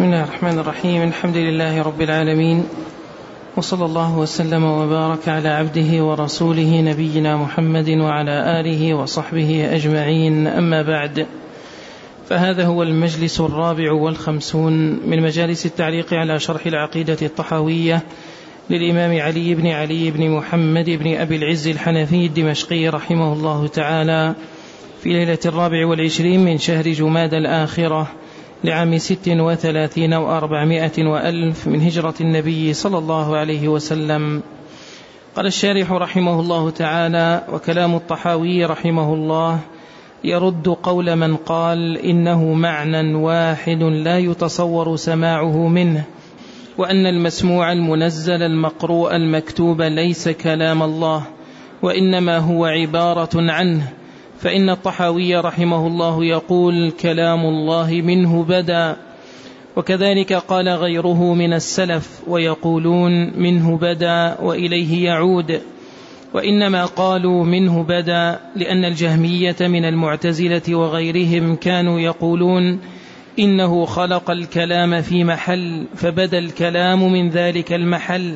بسم الله الرحمن الرحيم. الحمد لله رب العالمين، وصلى الله وسلم وبارك على عبده ورسوله نبينا محمد وعلى آله وصحبه أجمعين. أما بعد، فهذا هو المجلس 54 من مجالس التعليق على شرح العقيدة الطحاوية للإمام علي بن محمد بن أبي العز الحنفي الدمشقي رحمه الله تعالى في ليلة 24 من شهر جماد الآخرة لعام 36 و400 وألف من هجرة النبي صلى الله عليه وسلم. قال الشارح رحمه الله تعالى: وكلام الطحاوي رحمه الله يرد قول من قال إنه معنى واحد لا يتصور سماعه منه، وأن المسموع المنزل المقروء المكتوب ليس كلام الله وإنما هو عبارة عنه. فإن الطحاوي رحمه الله يقول كلام الله منه بدا، وكذلك قال غيره من السلف ويقولون منه بدا وإليه يعود، وإنما قالوا منه بدا لأن الجهمية من المعتزلة وغيرهم كانوا يقولون إنه خلق الكلام في محل فبدا الكلام من ذلك المحل.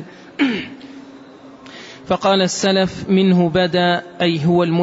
فقال السلف منه بدا أي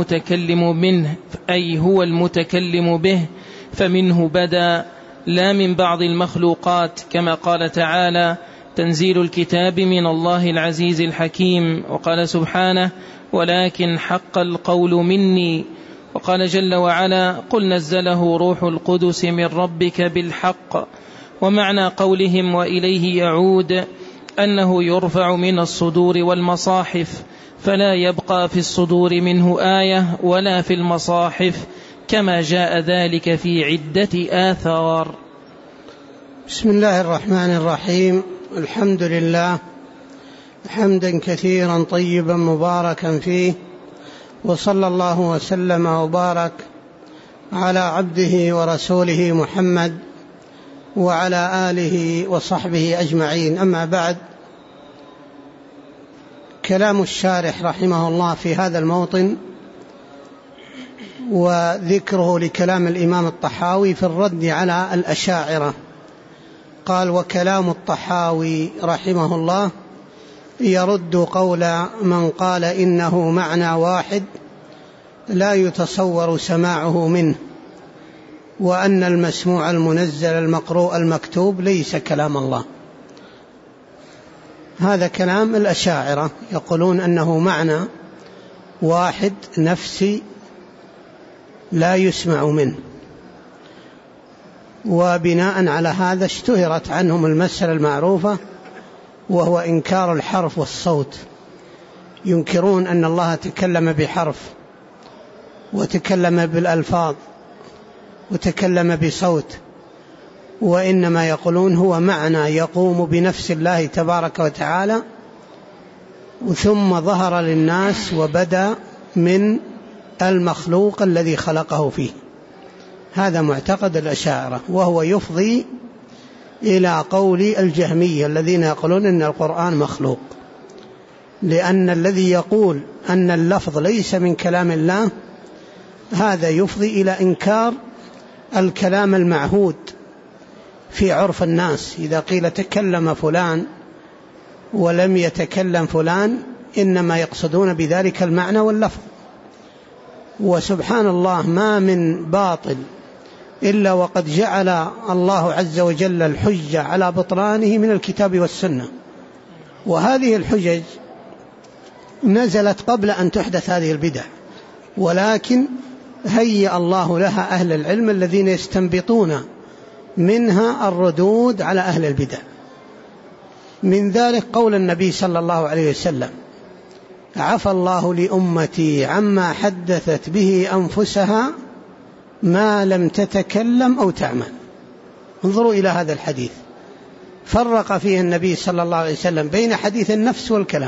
هو المتكلم به، فمنه بدا لا من بعض المخلوقات، كما قال تعالى: تنزيل الكتاب من الله العزيز الحكيم. وقال سبحانه: ولكن حق القول مني. وقال جل وعلا: قل نزله روح القدس من ربك بالحق. ومعنى قولهم وإليه يعود أنه يرفع من الصدور والمصاحف، فلا يبقى في الصدور منه آية ولا في المصاحف، كما جاء ذلك في عدة آثار. بسم الله الرحمن الرحيم. الحمد لله حمدا كثيرا طيبا مباركا فيه، وصلى الله وسلم وبارك على عبده ورسوله محمد وعلى آله وصحبه أجمعين. أما بعد، كلام الشارح رحمه الله في هذا الموطن وذكره لكلام الإمام الطحاوي في الرد على الأشاعرة. قال: وكلام الطحاوي رحمه الله يرد قول من قال إنه معنى واحد لا يتصور سماعه منه، وأن المسموع المنزل المقروء المكتوب ليس كلام الله. هذا كلام الأشاعرة، يقولون أنه معنى واحد نفسي لا يسمع منه. وبناء على هذا اشتهرت عنهم المسألة المعروفة، وهو إنكار الحرف والصوت. ينكرون أن الله تكلم بحرف وتكلم بالألفاظ وتكلم بصوت، وإنما يقولون هو معنى يقوم بنفس الله تبارك وتعالى، ثم ظهر للناس وبدأ من المخلوق الذي خلقه فيه. هذا معتقد الأشاعرة، وهو يفضي إلى قول الجهمية الذين يقولون إن القرآن مخلوق، لأن الذي يقول أن اللفظ ليس من كلام الله هذا يفضي إلى إنكار الكلام المعهود في عرف الناس. إذا قيل تكلم فلان ولم يتكلم فلان إنما يقصدون بذلك المعنى واللفظ. وسبحان الله، ما من باطل إلا وقد جعل الله عز وجل الحجة على بطلانه من الكتاب والسنة، وهذه الحجج نزلت قبل أن تحدث هذه البدع، ولكن هيأ الله لها أهل العلم الذين يستنبطون منها الردود على أهل البدع. من ذلك قول النبي صلى الله عليه وسلم: عفى الله لأمتي عما حدثت به أنفسها ما لم تتكلم أو تعمل. انظروا إلى هذا الحديث، فرق فيه النبي صلى الله عليه وسلم بين حديث النفس والكلام،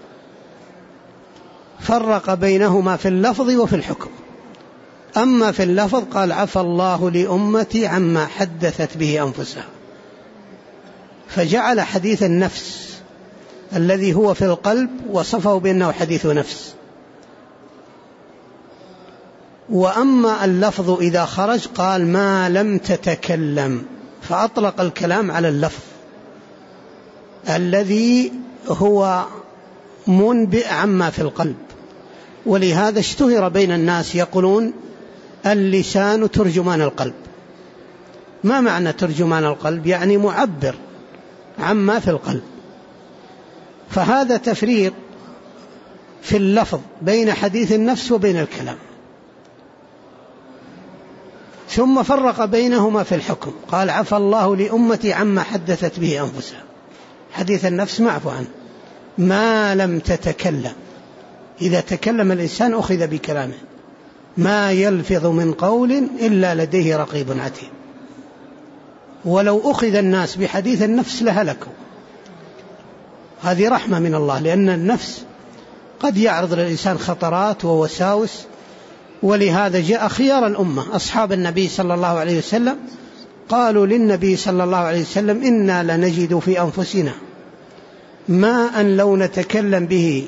فرق بينهما في اللفظ وفي الحكم. أما في اللفظ قال: عفى الله لأمتي عما حدثت به أنفسها، فجعل حديث النفس الذي هو في القلب وصفه بأنه حديث نفس. وأما اللفظ إذا خرج قال: ما لم تتكلم، فأطلق الكلام على اللفظ الذي هو منبئ عما في القلب. ولهذا اشتهر بين الناس يقولون اللسان ترجمان القلب. ما معنى ترجمان القلب؟ يعني معبر عما في القلب. فهذا تفريق في اللفظ بين حديث النفس وبين الكلام. ثم فرق بينهما في الحكم، قال عفى الله لأمتي عما حدثت به أنفسها. حديث النفس معفو عنه ما لم تتكلم. إذا تكلم الإنسان أخذ بكلامه، ما يلفظ من قول إلا لديه رقيب عتيد. ولو أخذ الناس بحديث النفس لهلكوا. هذه رحمة من الله، لأن النفس قد يعرض للإنسان خطرات ووساوس. ولهذا جاء خيار الأمة أصحاب النبي صلى الله عليه وسلم قالوا للنبي صلى الله عليه وسلم إنا لنجد في أنفسنا ما أن لو نتكلم به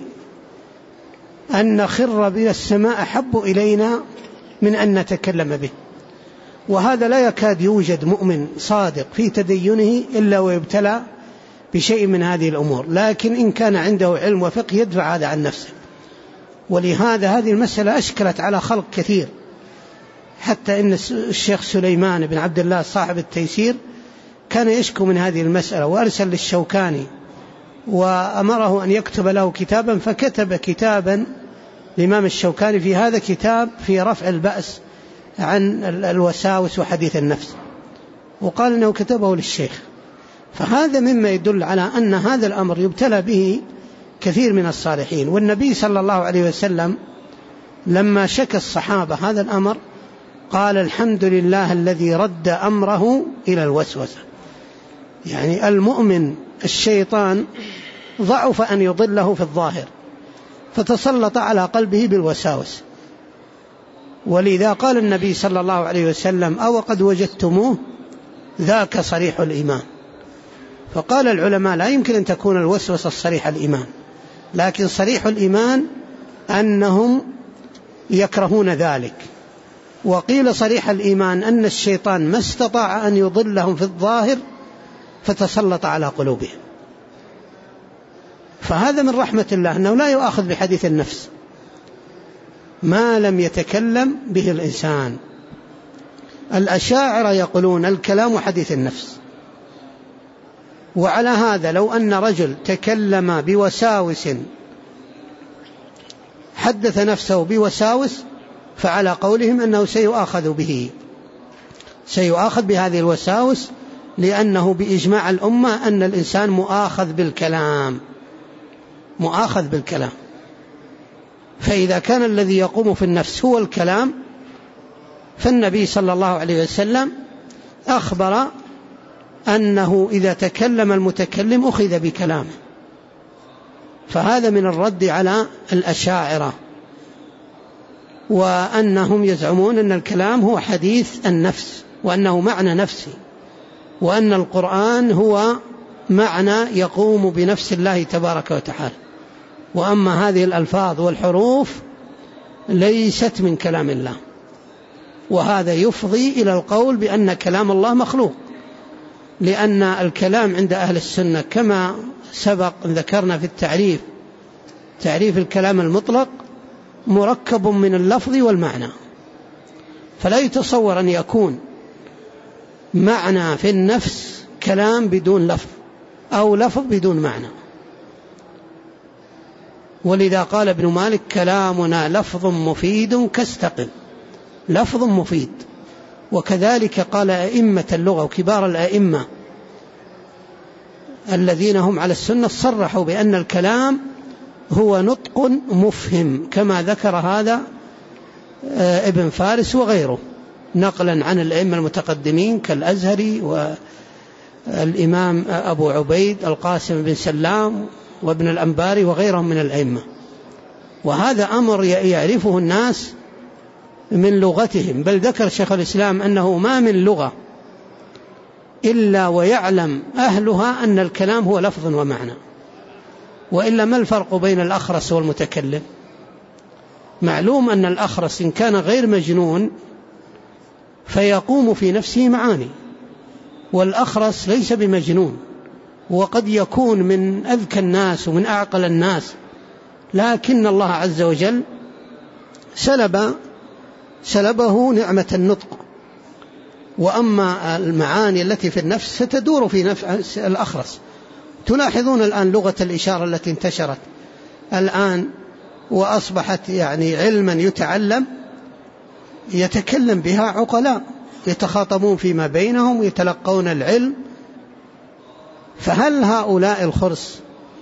أن نخر من السماء أحب إلينا من أن نتكلم به. وهذا لا يكاد يوجد مؤمن صادق في تدينه إلا ويبتلى بشيء من هذه الأمور، لكن إن كان عنده علم وفقه يدفع هذا عن نفسه. ولهذا هذه المسألة أشكلت على خلق كثير، حتى إن الشيخ سليمان بن عبد الله صاحب التيسير كان يشكو من هذه المسألة، وأرسل للشوكاني وأمره أن يكتب له كتابا، فكتب كتابا الإمام الشوكاني في هذا كتاب في رفع البأس عن الوساوس وحديث النفس، وقال إنه كتبه للشيخ. فهذا مما يدل على أن هذا الأمر يبتلى به كثير من الصالحين. والنبي صلى الله عليه وسلم لما شكى الصحابة هذا الأمر قال الحمد لله الذي رد أمره إلى الوسوسة. يعني المؤمن الشيطان ضعف أن يضله في الظاهر فتسلط على قلبه بالوساوس. ولذا قال النبي صلى الله عليه وسلم أو قد وجدتموه ذاك صريح الإيمان. فقال العلماء لا يمكن أن تكون الوسوسة صريح الإيمان، لكن صريح الإيمان أنهم يكرهون ذلك. وقيل صريح الإيمان أن الشيطان ما استطاع أن يضلهم في الظاهر فتسلط على قلوبهم. فهذا من رحمة الله أنه لا يؤاخذ بحديث النفس ما لم يتكلم به الإنسان. الأشاعرة يقولون الكلام حديث النفس. وعلى هذا لو أن رجل تكلم بوساوس حدث نفسه بوساوس فعلى قولهم أنه سيؤاخذ بهذه الوساوس، لأنه بإجماع الأمة أن الإنسان مؤاخذ بالكلام. فإذا كان الذي يقوم في النفس هو الكلام، فالنبي صلى الله عليه وسلم أخبر أنه إذا تكلم المتكلم أخذ بكلامه. فهذا من الرد على الأشاعرة، وأنهم يزعمون أن الكلام هو حديث النفس وأنه معنى نفسي، وأن القرآن هو معنى يقوم بنفس الله تبارك وتعالى، وأما هذه الألفاظ والحروف ليست من كلام الله. وهذا يفضي إلى القول بأن كلام الله مخلوق، لأن الكلام عند أهل السنة كما سبق ذكرنا في تعريف الكلام المطلق مركب من اللفظ والمعنى. فلا يتصور أن يكون معنى في النفس كلام بدون لفظ أو لفظ بدون معنى. ولذا قال ابن مالك كلامنا لفظ مفيد كاستقم، لفظ مفيد. وكذلك قال أئمة اللغة وكبار الأئمة الذين هم على السنة صرحوا بأن الكلام هو نطق مفهم، كما ذكر هذا ابن فارس وغيره نقلا عن الأئمة المتقدمين كالأزهري والإمام أبو عبيد القاسم بن سلام وابن الأنباري وغيرهم من الأئمة. وهذا أمر يعرفه الناس من لغتهم، بل ذكر شيخ الإسلام أنه ما من لغة إلا ويعلم أهلها أن الكلام هو لفظ ومعنى. وإلا ما الفرق بين الأخرس والمتكلم؟ معلوم أن الأخرس إن كان غير مجنون فيقوم في نفسه معاني، والأخرس ليس بمجنون، وقد يكون من أذكى الناس ومن أعقل الناس، لكن الله عز وجل سلبه نعمة النطق. وأما المعاني التي في النفس ستدور في نفس الأخرس. تلاحظون الآن لغة الإشارة التي انتشرت الآن وأصبحت علما يتعلم، يتكلم بها عقلاء يتخاطبون فيما بينهم ويتلقون العلم. فهل هؤلاء الخرس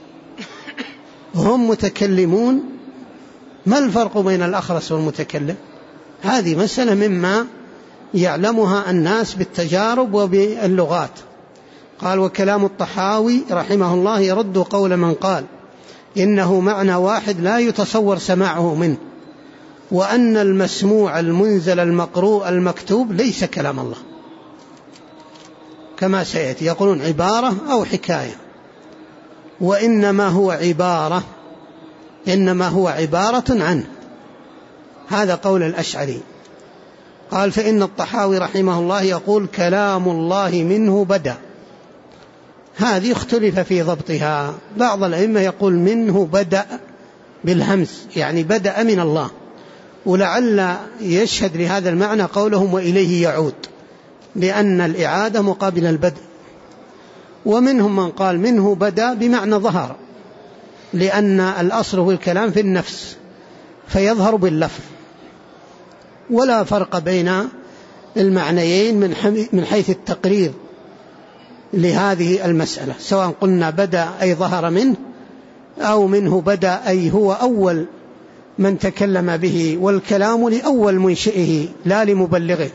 هم متكلمون؟ ما الفرق بين الأخرس والمتكلم؟ هذه مسألة مما يعلمها الناس بالتجارب وباللغات. قال: وكلام الطحاوي رحمه الله يرد قول من قال إنه معنى واحد لا يتصور سماعه منه، وأن المسموع المنزل المقروء المكتوب ليس كلام الله، كما سيأتي. يقولون عبارة أو حكاية، وإنما هو عبارة عنه. هذا قول الأشعري. قال: فإن الطحاوي رحمه الله يقول كلام الله منه بدأ. هذه اختلف في ضبطها. بعض الأئمة يقول منه بدأ بالهمز، يعني بدأ من الله، ولعل يشهد لهذا المعنى قولهم وإليه يعود، لأن الإعادة مقابل البدء. ومنهم من قال منه بدأ بمعنى ظهر، لأن الأصل في الكلام في النفس فيظهر باللفظ. ولا فرق بين المعنيين من حيث التقرير لهذه المسألة، سواء قلنا بدأ أي ظهر منه، أو منه بدأ أي هو أول من تكلم به، والكلام لأول منشئه لا لمبلغه.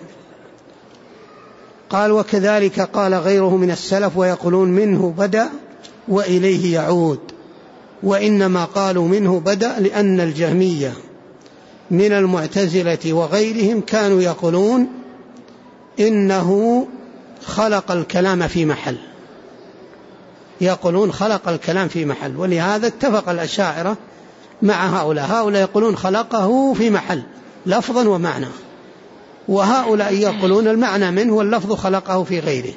قال: وكذلك قال غيره من السلف ويقولون منه بدأ وإليه يعود. وإنما قالوا منه بدأ لأن الجهمية من المعتزلة وغيرهم كانوا يقولون إنه خلق الكلام في محل، ولهذا اتفق الأشاعرة مع هؤلاء يقولون خلقه في محل لفظا ومعنى، وهؤلاء يقولون المعنى منه واللفظ خلقه في غيره.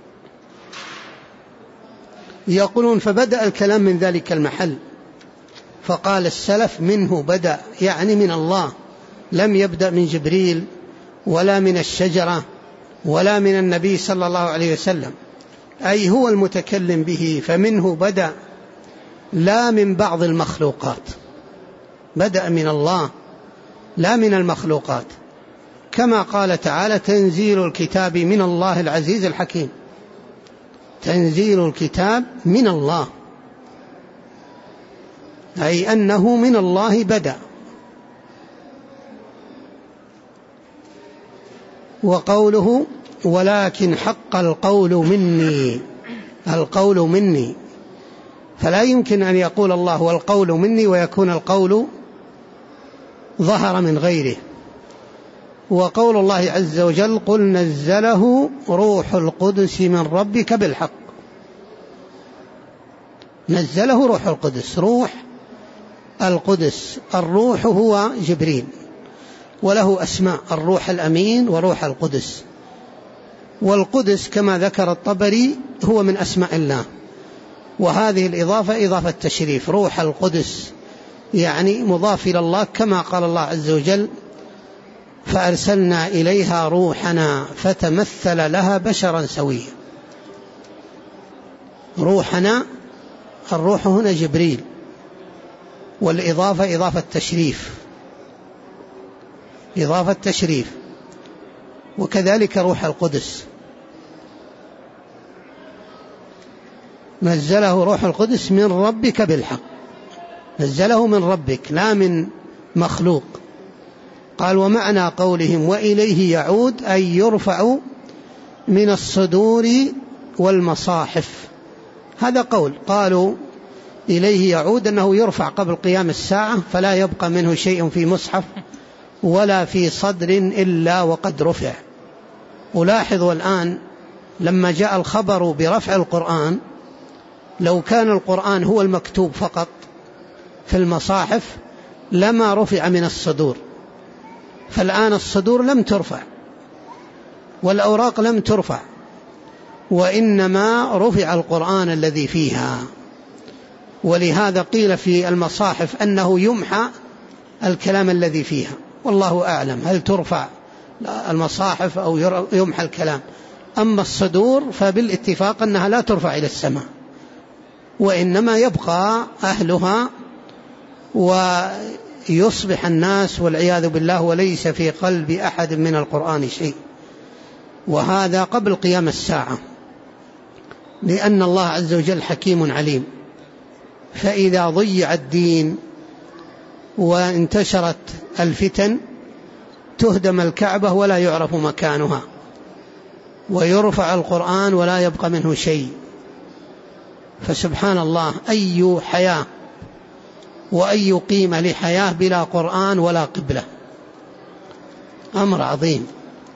يقولون فبدأ الكلام من ذلك المحل. فقال السلف منه بدأ، يعني من الله، لم يبدأ من جبريل ولا من الشجرة ولا من النبي صلى الله عليه وسلم، أي هو المتكلم به، فمنه بدأ لا من بعض المخلوقات، بدأ من الله لا من المخلوقات، كما قال تعالى تنزيل الكتاب من الله العزيز الحكيم. تنزيل الكتاب من الله، أي أنه من الله بدأ. وقوله ولكن حق القول مني، فلا يمكن أن يقول الله والقول مني ويكون القول ظهر من غيره. وقول الله عز وجل قل نزله روح القدس من ربك بالحق، نزله روح القدس، روح القدس، الروح هو جبريل وله أسماء، الروح الأمين وروح القدس. والقدس كما ذكر الطبري هو من أسماء الله، وهذه الإضافة إضافة تشريف، روح القدس يعني مضاف إلى الله، كما قال الله عز وجل فأرسلنا إليها روحنا فتمثل لها بشرا سويا. روحنا، الروح هنا جبريل، والإضافة إضافة تشريف، وكذلك روح القدس نزله روح القدس من ربك بالحق، نزله من ربك لا من مخلوق. قال ومعنى قولهم وإليه يعود أي يرفع من الصدور والمصاحف. هذا قول، قالوا إليه يعود أنه يرفع قبل قيام الساعة فلا يبقى منه شيء في مصحف ولا في صدر إلا وقد رفع. ولاحظوا الآن لما جاء الخبر برفع القرآن، لو كان القرآن هو المكتوب فقط في المصاحف لما رفع من الصدور، فالآن الصدور لم ترفع والأوراق لم ترفع، وإنما رفع القرآن الذي فيها. ولهذا قيل في المصاحف أنه يمحى الكلام الذي فيها، والله أعلم هل ترفع المصاحف أو يمحى الكلام. أما الصدور فبالاتفاق أنها لا ترفع إلى السماء، وإنما يبقى أهلها ويصبح الناس والعياذ بالله وليس في قلب أحد من القرآن شيء، وهذا قبل قيام الساعة، لأن الله عز وجل حكيم عليم. فإذا ضيع الدين وانتشرت الفتن تهدم الكعبة ولا يعرف مكانها، ويرفع القرآن ولا يبقى منه شيء. فسبحان الله، أي حياة وأي قيمة لحياة بلا قرآن ولا قبلة، أمر عظيم.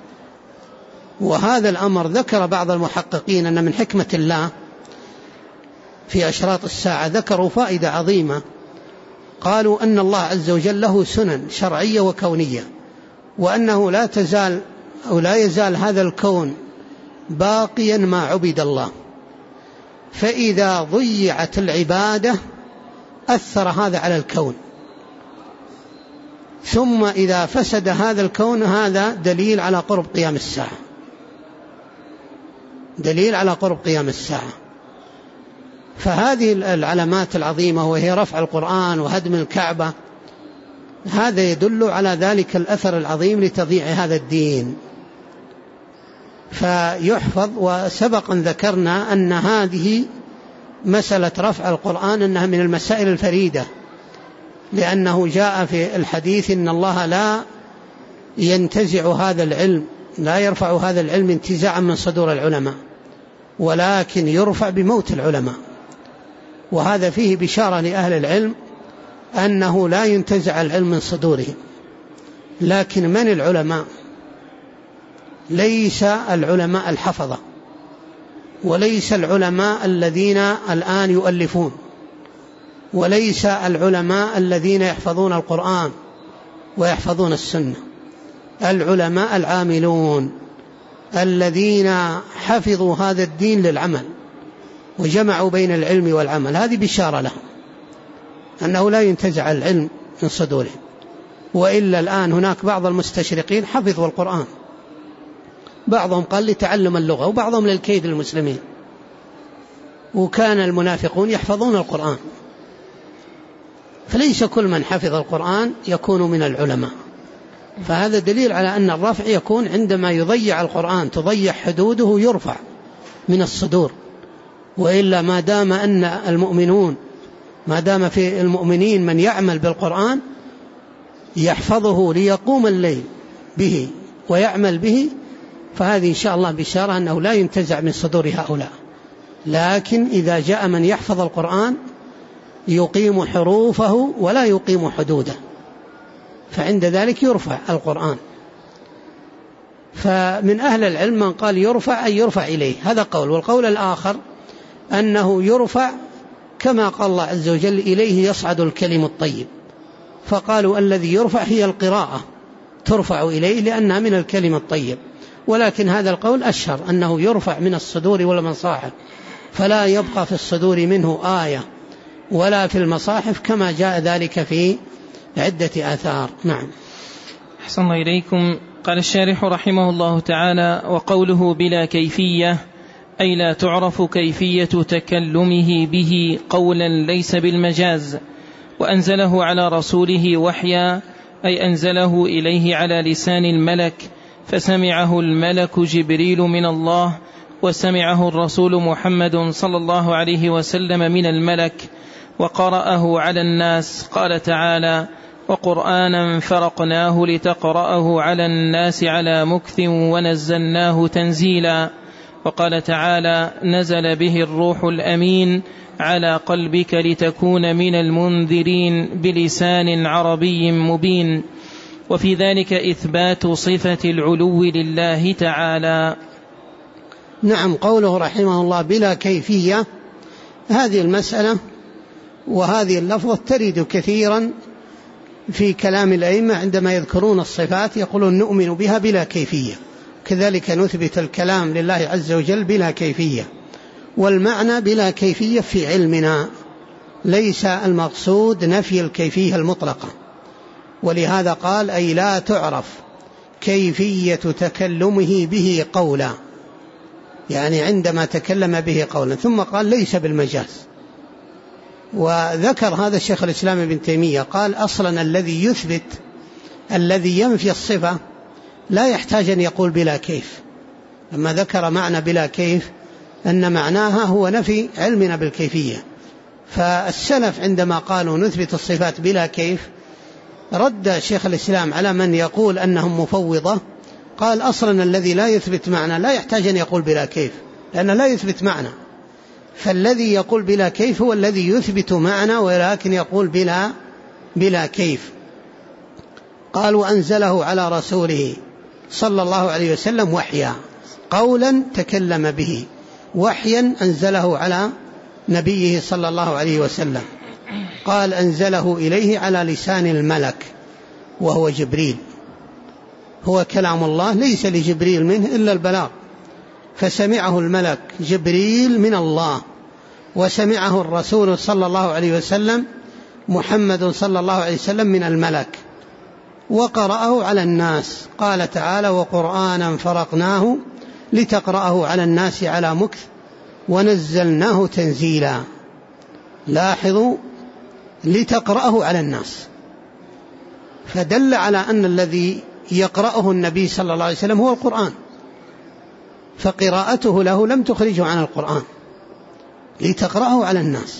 وهذا الأمر ذكر بعض المحققين أن من حكمة الله في أشراط الساعة ذكروا فائدة عظيمة، قالوا أن الله عز وجل له سنن شرعية وكونية، وأنه لا يزال هذا الكون باقيا ما عبد الله، فإذا ضيعت العبادة أثر هذا على الكون، ثم إذا فسد هذا الكون هذا دليل على قرب قيام الساعة، دليل على قرب قيام الساعة. فهذه العلامات العظيمة وهي رفع القرآن وهدم الكعبة، هذا يدل على ذلك الأثر العظيم لتضييع هذا الدين فيحفظ. وسبق أن ذكرنا أن هذه مسألة رفع القرآن أنها من المسائل الفريدة، لأنه جاء في الحديث إن الله لا ينتزع هذا العلم، لا يرفع هذا العلم انتزاعا من صدور العلماء، ولكن يرفع بموت العلماء. وهذا فيه بشارة لأهل العلم أنه لا ينتزع العلم من صدورهم. لكن من العلماء؟ ليس العلماء الحفظة، وليس العلماء الذين الآن يؤلفون، وليس العلماء الذين يحفظون القرآن ويحفظون السنة. العلماء العاملون الذين حفظوا هذا الدين للعمل وجمعوا بين العلم والعمل، هذه بشارة لهم أنه لا ينتزع العلم من صدورهم. وإلا الآن هناك بعض المستشرقين حفظوا القرآن، بعضهم قال لتعلم اللغة وبعضهم للكيد المسلمين، وكان المنافقون يحفظون القرآن. فليس كل من حفظ القرآن يكون من العلماء. فهذا دليل على أن الرفع يكون عندما يضيع القرآن، تضيع حدوده، يرفع من الصدور. وإلا ما دام أن المؤمنون، ما دام في المؤمنين من يعمل بالقرآن يحفظه ليقوم الليل به ويعمل به، فهذه إن شاء الله بشارة أنه لا ينتزع من صدور هؤلاء. لكن إذا جاء من يحفظ القرآن يقيم حروفه ولا يقيم حدوده، فعند ذلك يرفع القرآن. فمن أهل العلم من قال يرفع أي يرفع إليه، هذا قول. والقول الآخر أنه يرفع كما قال الله عز وجل إليه يصعد الكلم الطيب، فقالوا الذي يرفع هي القراءة ترفع إليه لأنها من الكلم الطيب. ولكن هذا القول أشهر أنه يرفع من الصدور والمصاحف، فلا يبقى في الصدور منه آية ولا في المصاحف كما جاء ذلك في عدة آثار. نعم. أحسن الله إليكم. قال الشارح رحمه الله تعالى: وقوله بلا كيفية أي لا تعرف كيفية تكلمه به قولا ليس بالمجاز، وأنزله على رسوله وحيا أي أنزله إليه على لسان الملك، فسمعه الملك جبريل من الله، وسمعه الرسول محمد صلى الله عليه وسلم من الملك، وقرأه على الناس. قال تعالى: وقرآنا فرقناه لتقرأه على الناس على مكث ونزلناه تنزيلا. وقال تعالى: نزل به الروح الأمين على قلبك لتكون من المنذرين بلسان عربي مبين. وفي ذلك إثبات صفة العلو لله تعالى. نعم. قوله رحمه الله بلا كيفية، هذه المسألة وهذه اللفظة ترد كثيرا في كلام الأئمة عندما يذكرون الصفات، يقولون نؤمن بها بلا كيفية، كذلك نثبت الكلام لله عز وجل بلا كيفية، والمعنى بلا كيفية في علمنا، ليس المقصود نفي الكيفية المطلقة. ولهذا قال أي لا تعرف كيفية تكلمه به قولا، يعني عندما تكلم به قولا. ثم قال ليس بالمجاز. وذكر هذا الشيخ الإسلام ابن تيمية قال أصلا الذي يثبت الذي ينفي الصفة لا يحتاج أن يقول بلا كيف، لما ذكر معنى بلا كيف أن معناها هو نفي علمنا بالكيفية. فالسلف عندما قالوا نثبت الصفات بلا كيف رد شيخ الإسلام على من يقول أنهم مفوضة، قال أصلا الذي لا يثبت معنى لا يحتاج أن يقول بلا كيف، لأنه لا يثبت معنى. فالذي يقول بلا كيف هو الذي يثبت معنى ولكن يقول بلا كيف. قال وأنزله على رسوله صلى الله عليه وسلم وحيا، قولا تكلم به، وحيا أنزله على نبيه صلى الله عليه وسلم. قال أنزله إليه على لسان الملك وهو جبريل، هو كلام الله ليس لجبريل منه إلا البلاغ، فسمعه الملك جبريل من الله، وسمعه الرسول صلى الله عليه وسلم محمد صلى الله عليه وسلم من الملك، وقرأه على الناس. قال تعالى وقرآنا فرقناه لتقرأه على الناس على مكث ونزلناه تنزيلا. لاحظوا لتقرأه على الناس، فدل على أن الذي يقرأه النبي صلى الله عليه وسلم هو القرآن، فقراءته له لم تخرجه عن القرآن. لتقرأه على الناس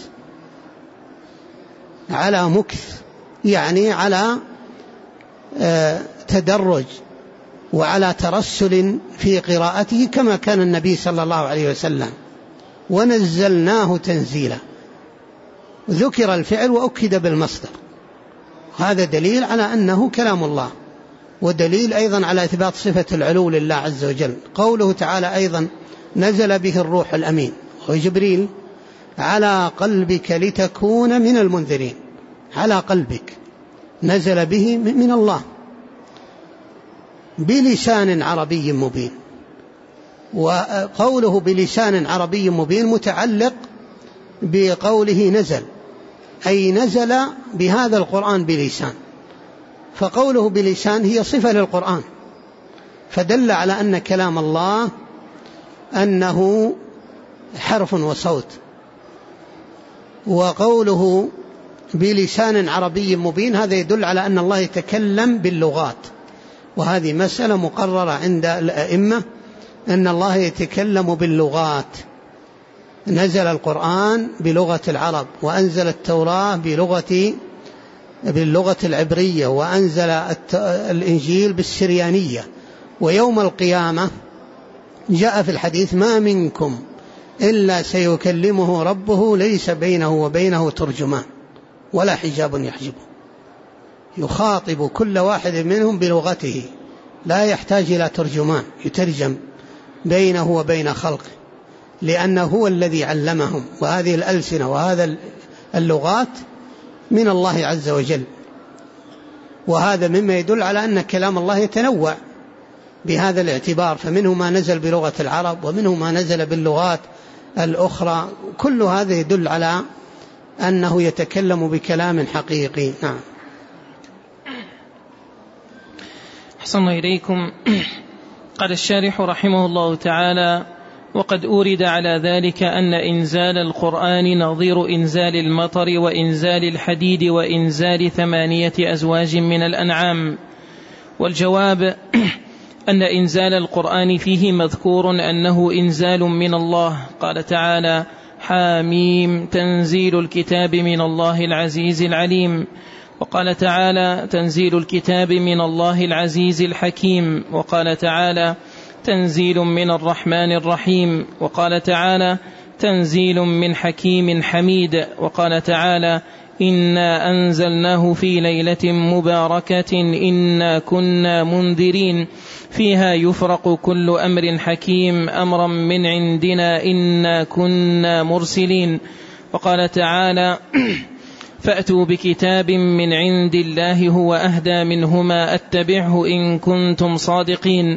على مكث، يعني على تدرج وعلى ترسل في قراءته كما كان النبي صلى الله عليه وسلم. ونزلناه تنزيلا، ذكر الفعل وأكد بالمصدر، هذا دليل على أنه كلام الله، ودليل أيضا على إثبات صفة العلو لله عز وجل. قوله تعالى أيضا نزل به الروح الأمين وجبريل على قلبك لتكون من المنذرين، على قلبك نزل به من الله بلسان عربي مبين. وقوله بلسان عربي مبين متعلق بقوله نزل، أي نزل بهذا القرآن بلسان، فقوله بلسان هي صفة للقرآن، فدل على أن كلام الله أنه حرف وصوت. وقوله بلسان عربي مبين هذا يدل على أن الله يتكلم باللغات، وهذه مسألة مقررة عند الأئمة أن الله يتكلم باللغات. نزل القرآن بلغة العرب، وأنزل التوراة باللغة العبرية، وأنزل الإنجيل بالسريانية. ويوم القيامة جاء في الحديث ما منكم إلا سيكلمه ربه ليس بينه وبينه ترجمان ولا حجاب يحجبه، يخاطب كل واحد منهم بلغته، لا يحتاج إلى ترجمان يترجم بينه وبين خلقه، لأنه هو الذي علمهم. وهذه الألسنة وهذا اللغات من الله عز وجل، وهذا مما يدل على أن كلام الله يتنوع بهذا الاعتبار، فمنه ما نزل بلغة العرب ومنه ما نزل باللغات الأخرى. كل هذا يدل على أنه يتكلم بكلام حقيقي. نعم. أحسن إليكم. قال الشارح رحمه الله تعالى وقد أورد على ذلك أن إنزال القرآن نظير إنزال المطر وإنزال الحديد وإنزال 8 أزواج من الأنعام. والجواب أن إنزال القرآن فيه مذكور أنه إنزال من الله. قال تعالى حاميم تنزيل الكتاب من الله العزيز العليم. وقال تعالى تنزيل الكتاب من الله العزيز الحكيم. وقال تعالى تنزيل من الرحمن الرحيم. وقال تعالى تنزيل من حكيم حميد. وقال تعالى إنا أنزلناه في ليلة مباركة إنا كنا منذرين فيها يفرق كل أمر حكيم أمرا من عندنا إنا كنا مرسلين. وقال تعالى فأتوا بكتاب من عند الله هو أهدى منهما أتبعه إن كنتم صادقين.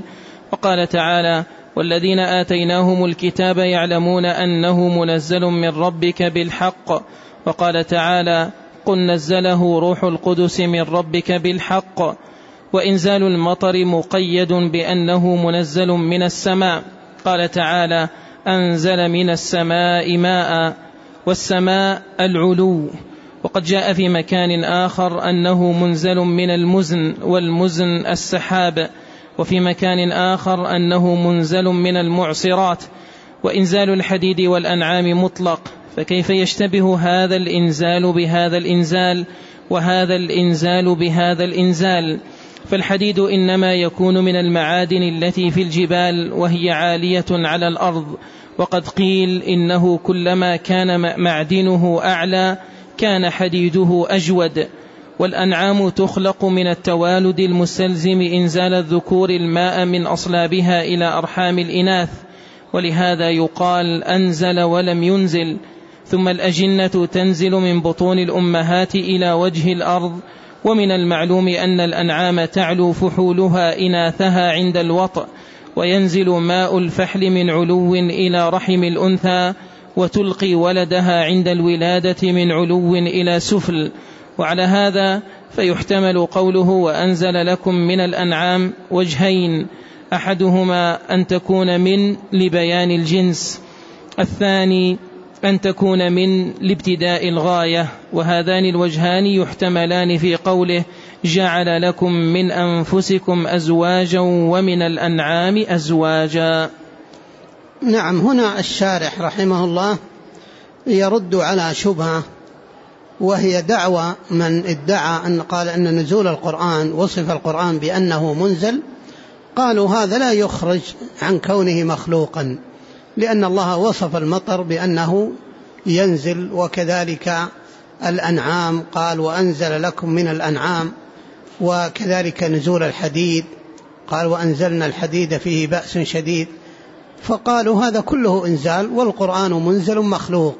وقال تعالى: والذين آتيناهم الكتاب يعلمون أنه منزل من ربك بالحق. وقال تعالى: قل نزله روح القدس من ربك بالحق. وإنزال المطر مقيد بأنه منزل من السماء. قال تعالى: أنزل من السماء ماء. والسماء العلو. وقد جاء في مكان آخر أنه منزل من المزن، والمزن السحاب. وفي مكان آخر أنه منزل من المعصرات. وإنزال الحديد والأنعام مطلق، فكيف يشتبه هذا الإنزال بهذا الإنزال، وهذا الإنزال بهذا الإنزال؟ فالحديد إنما يكون من المعادن التي في الجبال وهي عالية على الأرض. وقد قيل إنه كلما كان معدنه أعلى كان حديده أجود. والأنعام تخلق من التوالد المستلزم إنزال الذكور الماء من أصلابها إلى أرحام الإناث، ولهذا يقال أنزل ولم ينزل. ثم الأجنة تنزل من بطون الأمهات إلى وجه الأرض. ومن المعلوم أن الأنعام تعلو فحولها إناثها عند الوطء، وينزل ماء الفحل من علو إلى رحم الأنثى، وتلقي ولدها عند الولادة من علو إلى سفل. وعلى هذا فيحتمل قوله: وأنزل لكم من الأنعام وجهين: أحدهما أن تكون من لبيان الجنس، الثاني أن تكون من لابتداء الغاية. وهذان الوجهان يحتملان في قوله: جعل لكم من أنفسكم أزواجا ومن الأنعام أزواجا. نعم، هنا الشارح رحمه الله يرد على شبهة، وهي دعوى من ادعى أن قال أن نزول القرآن وصف القرآن بأنه منزل. قالوا هذا لا يخرج عن كونه مخلوقا، لأن الله وصف المطر بأنه ينزل، وكذلك الأنعام قال: وأنزل لكم من الأنعام. وكذلك نزول الحديد قال: وأنزلنا الحديد فيه بأس شديد. فقالوا هذا كله إنزال، والقرآن منزل مخلوق.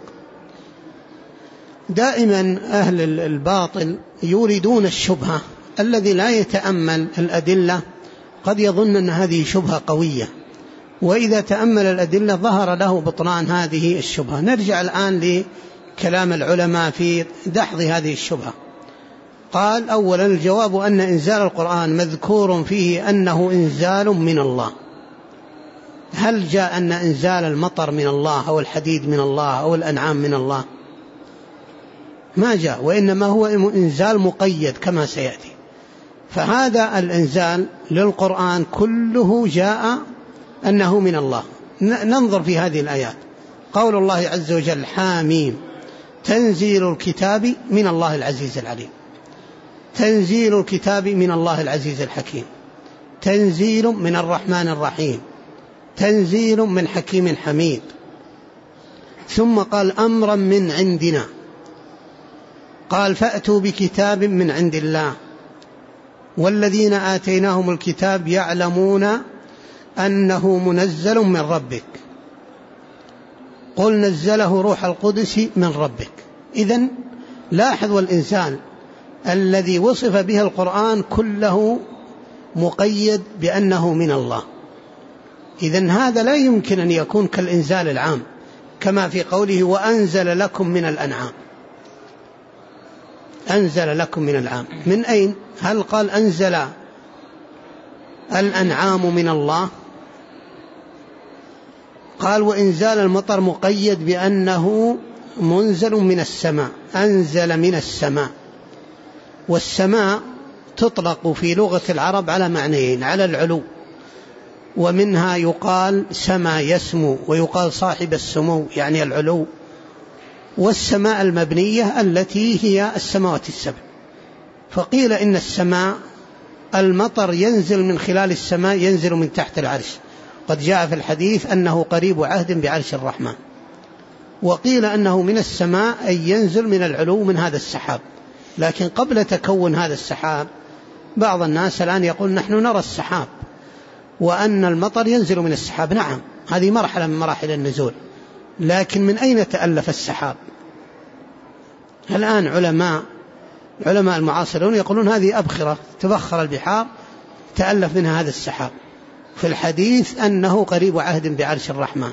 دائما أهل الباطل يريدون الشبهة، الذي لا يتأمل الأدلة قد يظن أن هذه شبهة قوية، وإذا تأمل الأدلة ظهر له بطلان هذه الشبهة. نرجع الآن لكلام العلماء في دحض هذه الشبهة. قال: أولا الجواب أن إنزال القرآن مذكور فيه أنه إنزال من الله. هل جاء أن إنزال المطر من الله أو الحديد من الله أو الأنعام من الله؟ ما جاء، وإنما هو إنزال مقيد كما سيأتي. فهذا الإنزال للقرآن كله جاء أنه من الله. ننظر في هذه الآيات. قول الله عز وجل: حاميم تنزيل الكتاب من الله العزيز العليم. تنزيل الكتاب من الله العزيز الحكيم. تنزيل من الرحمن الرحيم. تنزيل من حكيم حميد. ثم قال: أمرا من عندنا. قال: فأتوا بكتاب من عند الله. والذين آتيناهم الكتاب يعلمون أنه منزل من ربك. قل نزله روح القدس من ربك. إذن لاحظ، الإنزال الذي وصف به القرآن كله مقيد بأنه من الله. إذن هذا لا يمكن أن يكون كالإنزال العام، كما في قوله: وأنزل لكم من الأنعام. أنزل لكم من الأنعام من أين؟ هل قال أنزل الأنعام من الله؟ قال: وإنزال المطر مقيد بأنه منزل من السماء. أنزل من السماء. والسماء تطلق في لغة العرب على معنيين: على العلو، ومنها يقال سما يسمو، ويقال صاحب السمو يعني العلو. والسماء المبنية التي هي السماوات السبع. فقيل إن السماء المطر ينزل من خلال السماء، ينزل من تحت العرش. قد جاء في الحديث أنه قريب عهد بعرش الرحمن. وقيل أنه من السماء أي ينزل من العلو من هذا السحاب. لكن قبل تكون هذا السحاب بعض الناس الآن يقول: نحن نرى السحاب وأن المطر ينزل من السحاب. نعم، هذه مرحلة من مراحل النزول، لكن من أين تألف السحاب؟ الآن علماء المعاصرون يقولون هذه أبخرة تبخر البحار تألف منها هذا السحاب. في الحديث أنه قريب عهد بعرش الرحمن.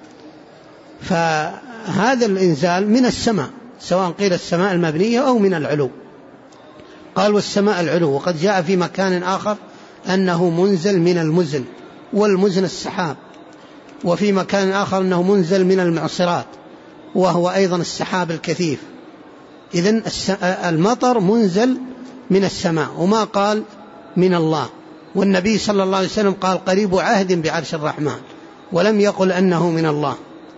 فهذا الإنزال من السماء، سواء قيل السماء المبنية أو من العلو. قال والسماء العلو. وقد جاء في مكان آخر أنه منزل من المزن، والمزن السحاب. وفي مكان آخر أنه منزل من المعصرات، وهو أيضا السحاب الكثيف. إذن المطر منزل من السماء، وما قال من الله. والنبي صلى الله عليه وسلم قال قريب عهد بعرش الرحمن، ولم يقل أنه من الله.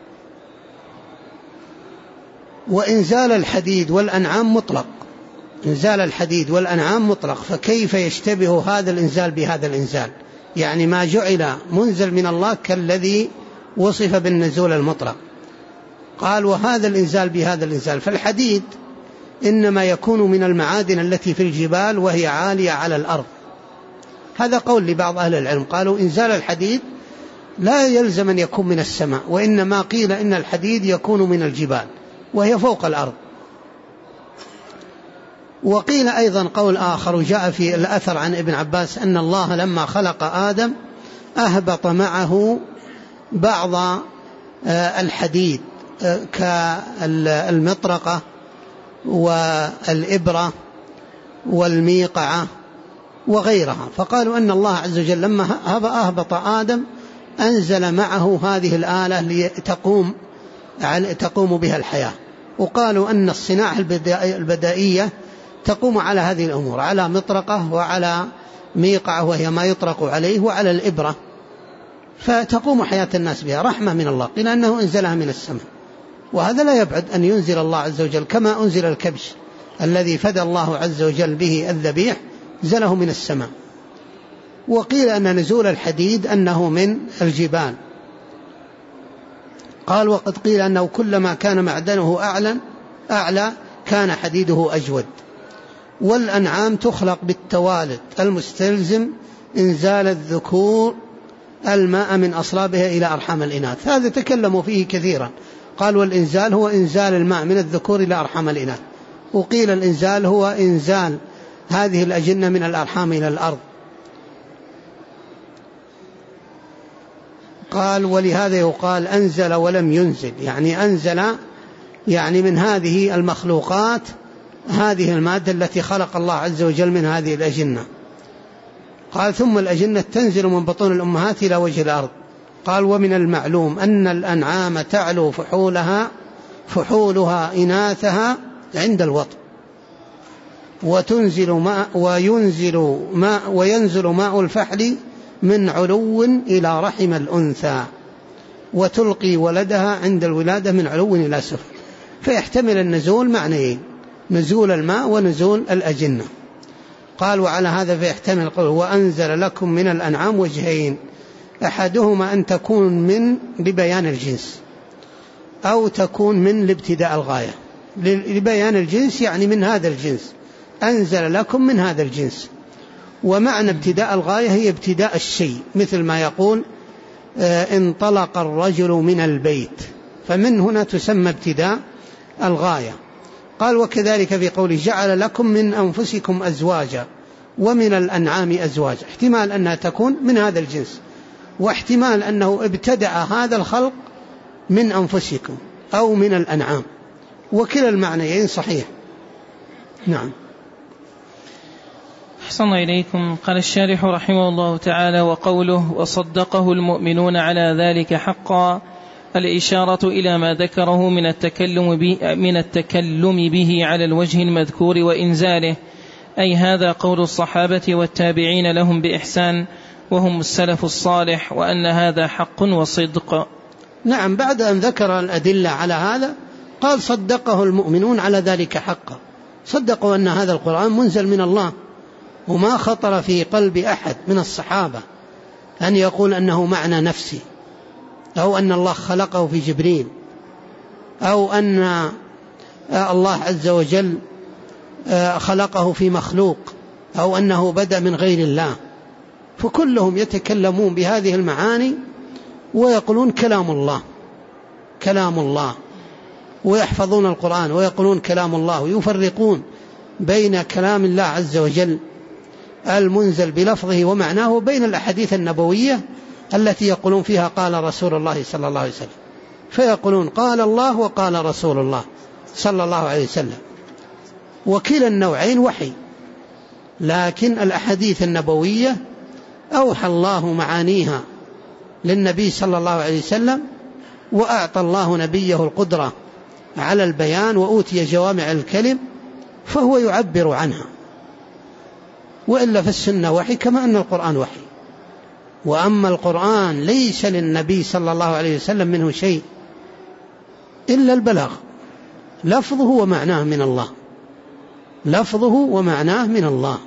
وإنزال الحديد والأنعام مطلق، إنزال الحديد والأنعام مطلق، فكيف يشتبه هذا الإنزال بهذا الإنزال؟ يعني ما جعل منزل من الله كالذي وصف بالنزول المطلق. قال وهذا الإنزال بهذا الإنزال. فالحديد إنما يكون من المعادن التي في الجبال وهي عالية على الأرض. هذا قول لبعض أهل العلم، قالوا إنزال الحديد لا يلزم أن يكون من السماء، وإنما قيل إن الحديد يكون من الجبال وهي فوق الأرض. وقيل أيضا قول آخر جاء في الأثر عن ابن عباس أن الله لما خلق آدم أهبط معه بعض الحديد كالمطرقة والإبرة والميقعة وغيرها. فقالوا أن الله عز وجل لما أهبط آدم أنزل معه هذه الآلة تقوم بها الحياة. وقالوا أن الصناعة البدائية تقوم على هذه الأمور، على مطرقة وعلى ميقعة وهي ما يطرق عليه، وعلى الإبرة، فتقوم حياة الناس بها رحمة من الله، إلى أنه أنزلها من السماء. وهذا لا يبعد أن ينزل الله عز وجل، كما أنزل الكبش الذي فدى الله عز وجل به الذبيح نزله من السماء. وقيل أن نزول الحديد أنه من الجبال. قال وقد قيل أنه كلما كان معدنه أعلى كان حديده أجود. والأنعام تخلق بالتوالد المستلزم إنزال الذكور الماء من أصلابها إلى أرحام الإناث. هذا تكلموا فيه كثيرا. قال والإنزال هو إنزال الماء من الذكور إلى أرحام الإناث. وقيل الإنزال هو إنزال هذه الأجنة من الأرحام إلى الأرض. قال ولهذا يقال أنزل ولم ينزل، يعني أنزل يعني من هذه المخلوقات هذه المادة التي خلق الله عز وجل من هذه الأجنة. قال ثم الأجنة تنزل من بطون الأمهات إلى وجه الأرض. قال ومن المعلوم أن الأنعام تعلو فحولها إناثها عند الوطء، وينزل ماء الفحل من علو إلى رحم الأنثى، وتلقي ولدها عند الولادة من علو إلى سفل. فيحتمل النزول معنيين، نزول الماء ونزول الأجنة. قال وعلى هذا فيحتمل قوله وأنزل لكم من الأنعام وجهين، أحدهما أن تكون من لبيان الجنس، أو تكون من لابتداء الغاية. لبيان الجنس يعني من هذا الجنس، أنزل لكم من هذا الجنس. ومعنى ابتداء الغاية هي ابتداء الشيء، مثل ما يقول انطلق الرجل من البيت، فمن هنا تسمى ابتداء الغاية. قال وكذلك في قوله جعل لكم من أنفسكم أزواجا ومن الأنعام أزواجا، احتمال أنها تكون من هذا الجنس، واحتمال أنه ابتدأ هذا الخلق من أنفسكم أو من الأنعام، وكلا المعنيين صحيح. نعم. أحسن إليكم. قال الشارح رحمه الله تعالى وقوله وصدقه المؤمنون على ذلك حقا، الإشارة إلى ما ذكره من التكلم به على الوجه المذكور وإنزاله، أي هذا قول الصحابة والتابعين لهم بإحسان وهم السلف الصالح، وأن هذا حق وصدق. نعم. بعد أن ذكر الأدلة على هذا قال صدقه المؤمنون على ذلك حقا، صدقوا أن هذا القرآن منزل من الله، وما خطر في قلب أحد من الصحابة أن يقول أنه معنى نفسي، أو أن الله خلقه في جبريل، أو أن الله عز وجل خلقه في مخلوق، أو أنه بدأ من غير الله. فكلهم يتكلمون بهذه المعاني ويقولون كلام الله كلام الله، ويحفظون القرآن ويقولون كلام الله، ويفرقون بين كلام الله عز وجل المنزل بلفظه ومعناه وبين الأحاديث النبوية التي يقولون فيها قال رسول الله صلى الله عليه وسلم، فيقولون قال الله وقال رسول الله صلى الله عليه وسلم، وكلا النوعين وحي. لكن الأحاديث النبوية أوحى الله معانيها للنبي صلى الله عليه وسلم، وأعطى الله نبيه القدرة على البيان وأوتي جوامع الكلم فهو يعبر عنها. وإلا فالسنة وحي كما أن القرآن وحي. وأما القرآن ليس للنبي صلى الله عليه وسلم منه شيء إلا البلاغ، لفظه ومعناه من الله، لفظه ومعناه من الله.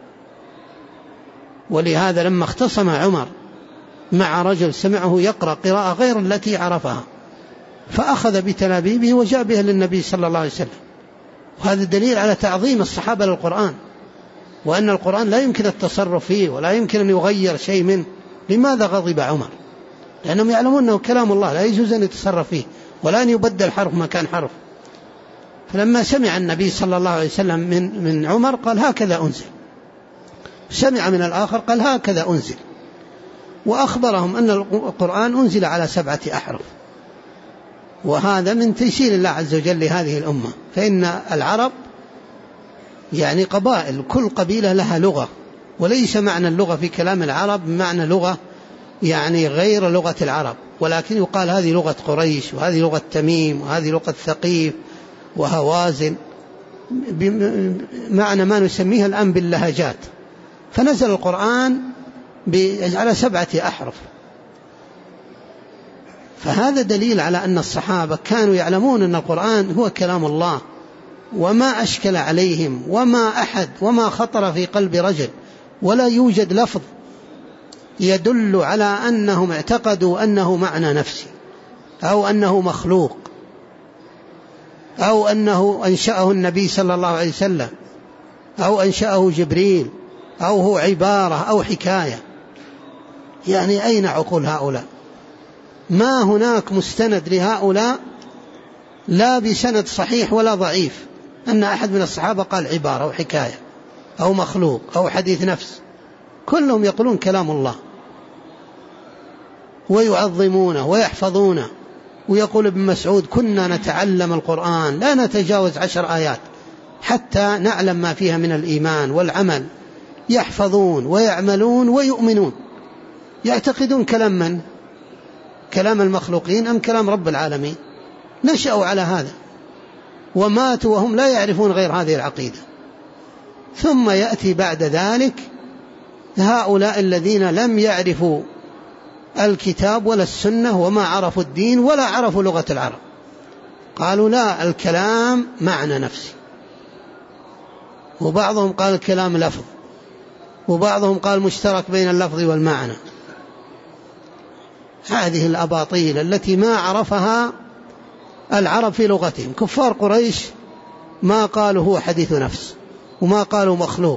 ولهذا لما اختصم عمر مع رجل سمعه يقرأ قراءة غير التي عرفها فأخذ بتلابيبه وجاء بها للنبي صلى الله عليه وسلم، وهذا دليل على تعظيم الصحابة للقرآن، وأن القرآن لا يمكن التصرف فيه ولا يمكن أن يغير شيء منه. لماذا غضب عمر؟ لأنهم يعلمون أنه كلام الله لا يجوز أن يتصرف فيه ولا أن يبدل حرف مكان حرف. فلما سمع النبي صلى الله عليه وسلم من عمر قال هكذا أنزل، سمع من الآخر قال هكذا أنزل، وأخبرهم أن القرآن أنزل على 7 أحرف. وهذا من تيسير الله عز وجل لهذه الأمة. فإن العرب يعني قبائل، كل قبيلة لها لغة، وليس معنى اللغة في كلام العرب بمعنى لغة يعني غير لغة العرب، ولكن يقال هذه لغة قريش وهذه لغة تميم وهذه لغة ثقيف وهوازن، بمعنى ما نسميها الآن باللهجات. فنزل القرآن على 7 أحرف. فهذا دليل على أن الصحابة كانوا يعلمون أن القرآن هو كلام الله، وما أشكل عليهم وما خطر في قلب رجل، ولا يوجد لفظ يدل على أنهم اعتقدوا أنه معنى نفسي أو أنه مخلوق أو أنه أنشأه النبي صلى الله عليه وسلم أو أنشأه جبريل أو هو عبارة أو حكاية. يعني أين عقول هؤلاء؟ ما هناك مستند لهؤلاء لا بسند صحيح ولا ضعيف أن أحد من الصحابة قال عبارة أو حكاية أو مخلوق أو حديث نفس. كلهم يقولون كلام الله ويعظمونه ويحفظونه. ويقول ابن مسعود كنا نتعلم القرآن لا نتجاوز 10 آيات حتى نعلم ما فيها من الإيمان والعمل. يحفظون ويعملون ويؤمنون. يعتقدون كلام من؟ كلام المخلوقين أم كلام رب العالمين؟ نشأوا على هذا وماتوا وهم لا يعرفون غير هذه العقيدة. ثم يأتي بعد ذلك هؤلاء الذين لم يعرفوا الكتاب ولا السنة وما عرفوا الدين ولا عرفوا لغة العرب، قالوا لا الكلام معنى نفسي، وبعضهم قال الكلام لفظ، وبعضهم قال مشترك بين اللفظ والمعنى. هذه الأباطيل التي ما عرفها العرب في لغتهم. كفار قريش ما قالوا هو حديث نفس وما قالوا مخلوق.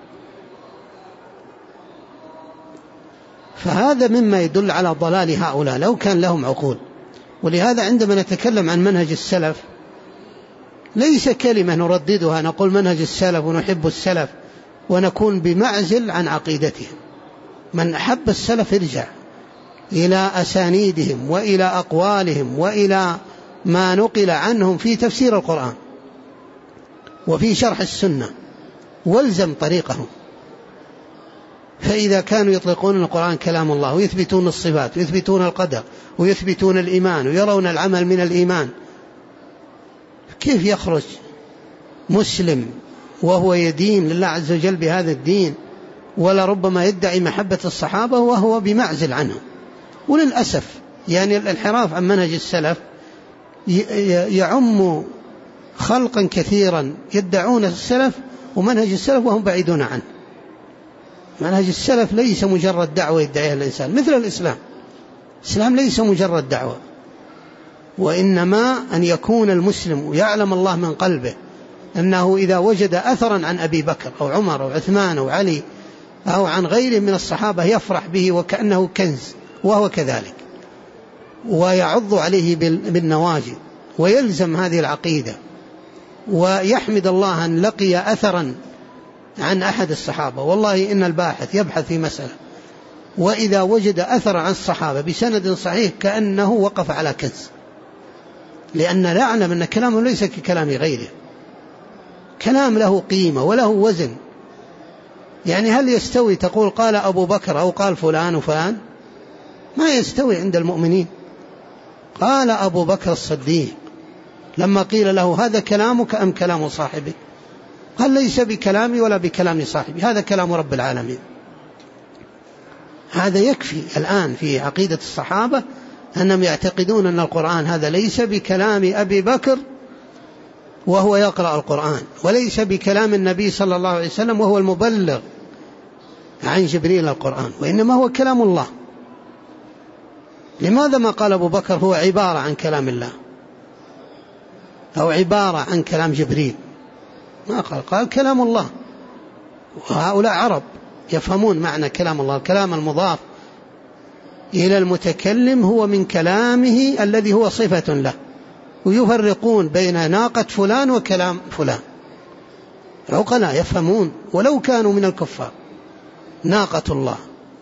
فهذا مما يدل على ضلال هؤلاء لو كان لهم عقول. ولهذا عندما نتكلم عن منهج السلف ليس كلمة نرددها نقول منهج السلف ونحب السلف ونكون بمعزل عن عقيدتهم. من أحب السلف ارجع إلى أسانيدهم وإلى أقوالهم وإلى ما نقل عنهم في تفسير القرآن وفي شرح السنة والزم طريقهم. فإذا كانوا يطلقون القرآن كلام الله ويثبتون الصفات ويثبتون القدر ويثبتون الإيمان ويرون العمل من الإيمان، كيف يخرج مسلم وهو يدين لله عز وجل بهذا الدين ولربما يدعي محبة الصحابة وهو بمعزل عنهم؟ وللأسف يعني الانحراف عن منهج السلف يعم خلقا كثيرا يدعون السلف ومنهج السلف وهم بعيدون عنه. منهج السلف ليس مجرد دعوة يدعيها الإنسان مثل الإسلام. الإسلام ليس مجرد دعوة، وإنما أن يكون المسلم ويعلم الله من قلبه أنه إذا وجد أثرا عن أبي بكر أو عمر أو عثمان أو علي أو عن غيره من الصحابة يفرح به وكأنه كنز وهو كذلك، ويعض عليه بالنواجذ ويلزم هذه العقيدة ويحمد الله أن لقي أثرا عن أحد الصحابة، والله إن الباحث يبحث في مسألة وإذا وجد أثر عن الصحابة بسند صحيح كأنه وقف على كنز، لأن لا أعلم أن كلامه ليس ككلام غيره، كلام له قيمة وله وزن. يعني هل يستوي تقول قال أبو بكر أو قال فلان وفلان؟ ما يستوي عند المؤمنين. قال أبو بكر الصديق لما قيل له هذا كلامك أم كلام صاحبك؟ قال ليس بكلامي ولا بكلام صاحبي، هذا كلام رب العالمين. هذا يكفي الآن في عقيدة الصحابة أنهم يعتقدون أن القرآن هذا ليس بكلام أبي بكر وهو يقرأ القرآن، وليس بكلام النبي صلى الله عليه وسلم وهو المبلغ عن جبريل القرآن، وإنما هو كلام الله. لماذا ما قال أبو بكر هو عبارة عن كلام الله أو عبارة عن كلام جبريل؟ ما قال كلام الله. وهؤلاء عرب يفهمون معنى كلام الله. الكلام المضاف إلى المتكلم هو من كلامه الذي هو صفة له، ويفرقون بين ناقة فلان وكلام فلان. العقلاء يفهمون ولو كانوا من الكفار. ناقة الله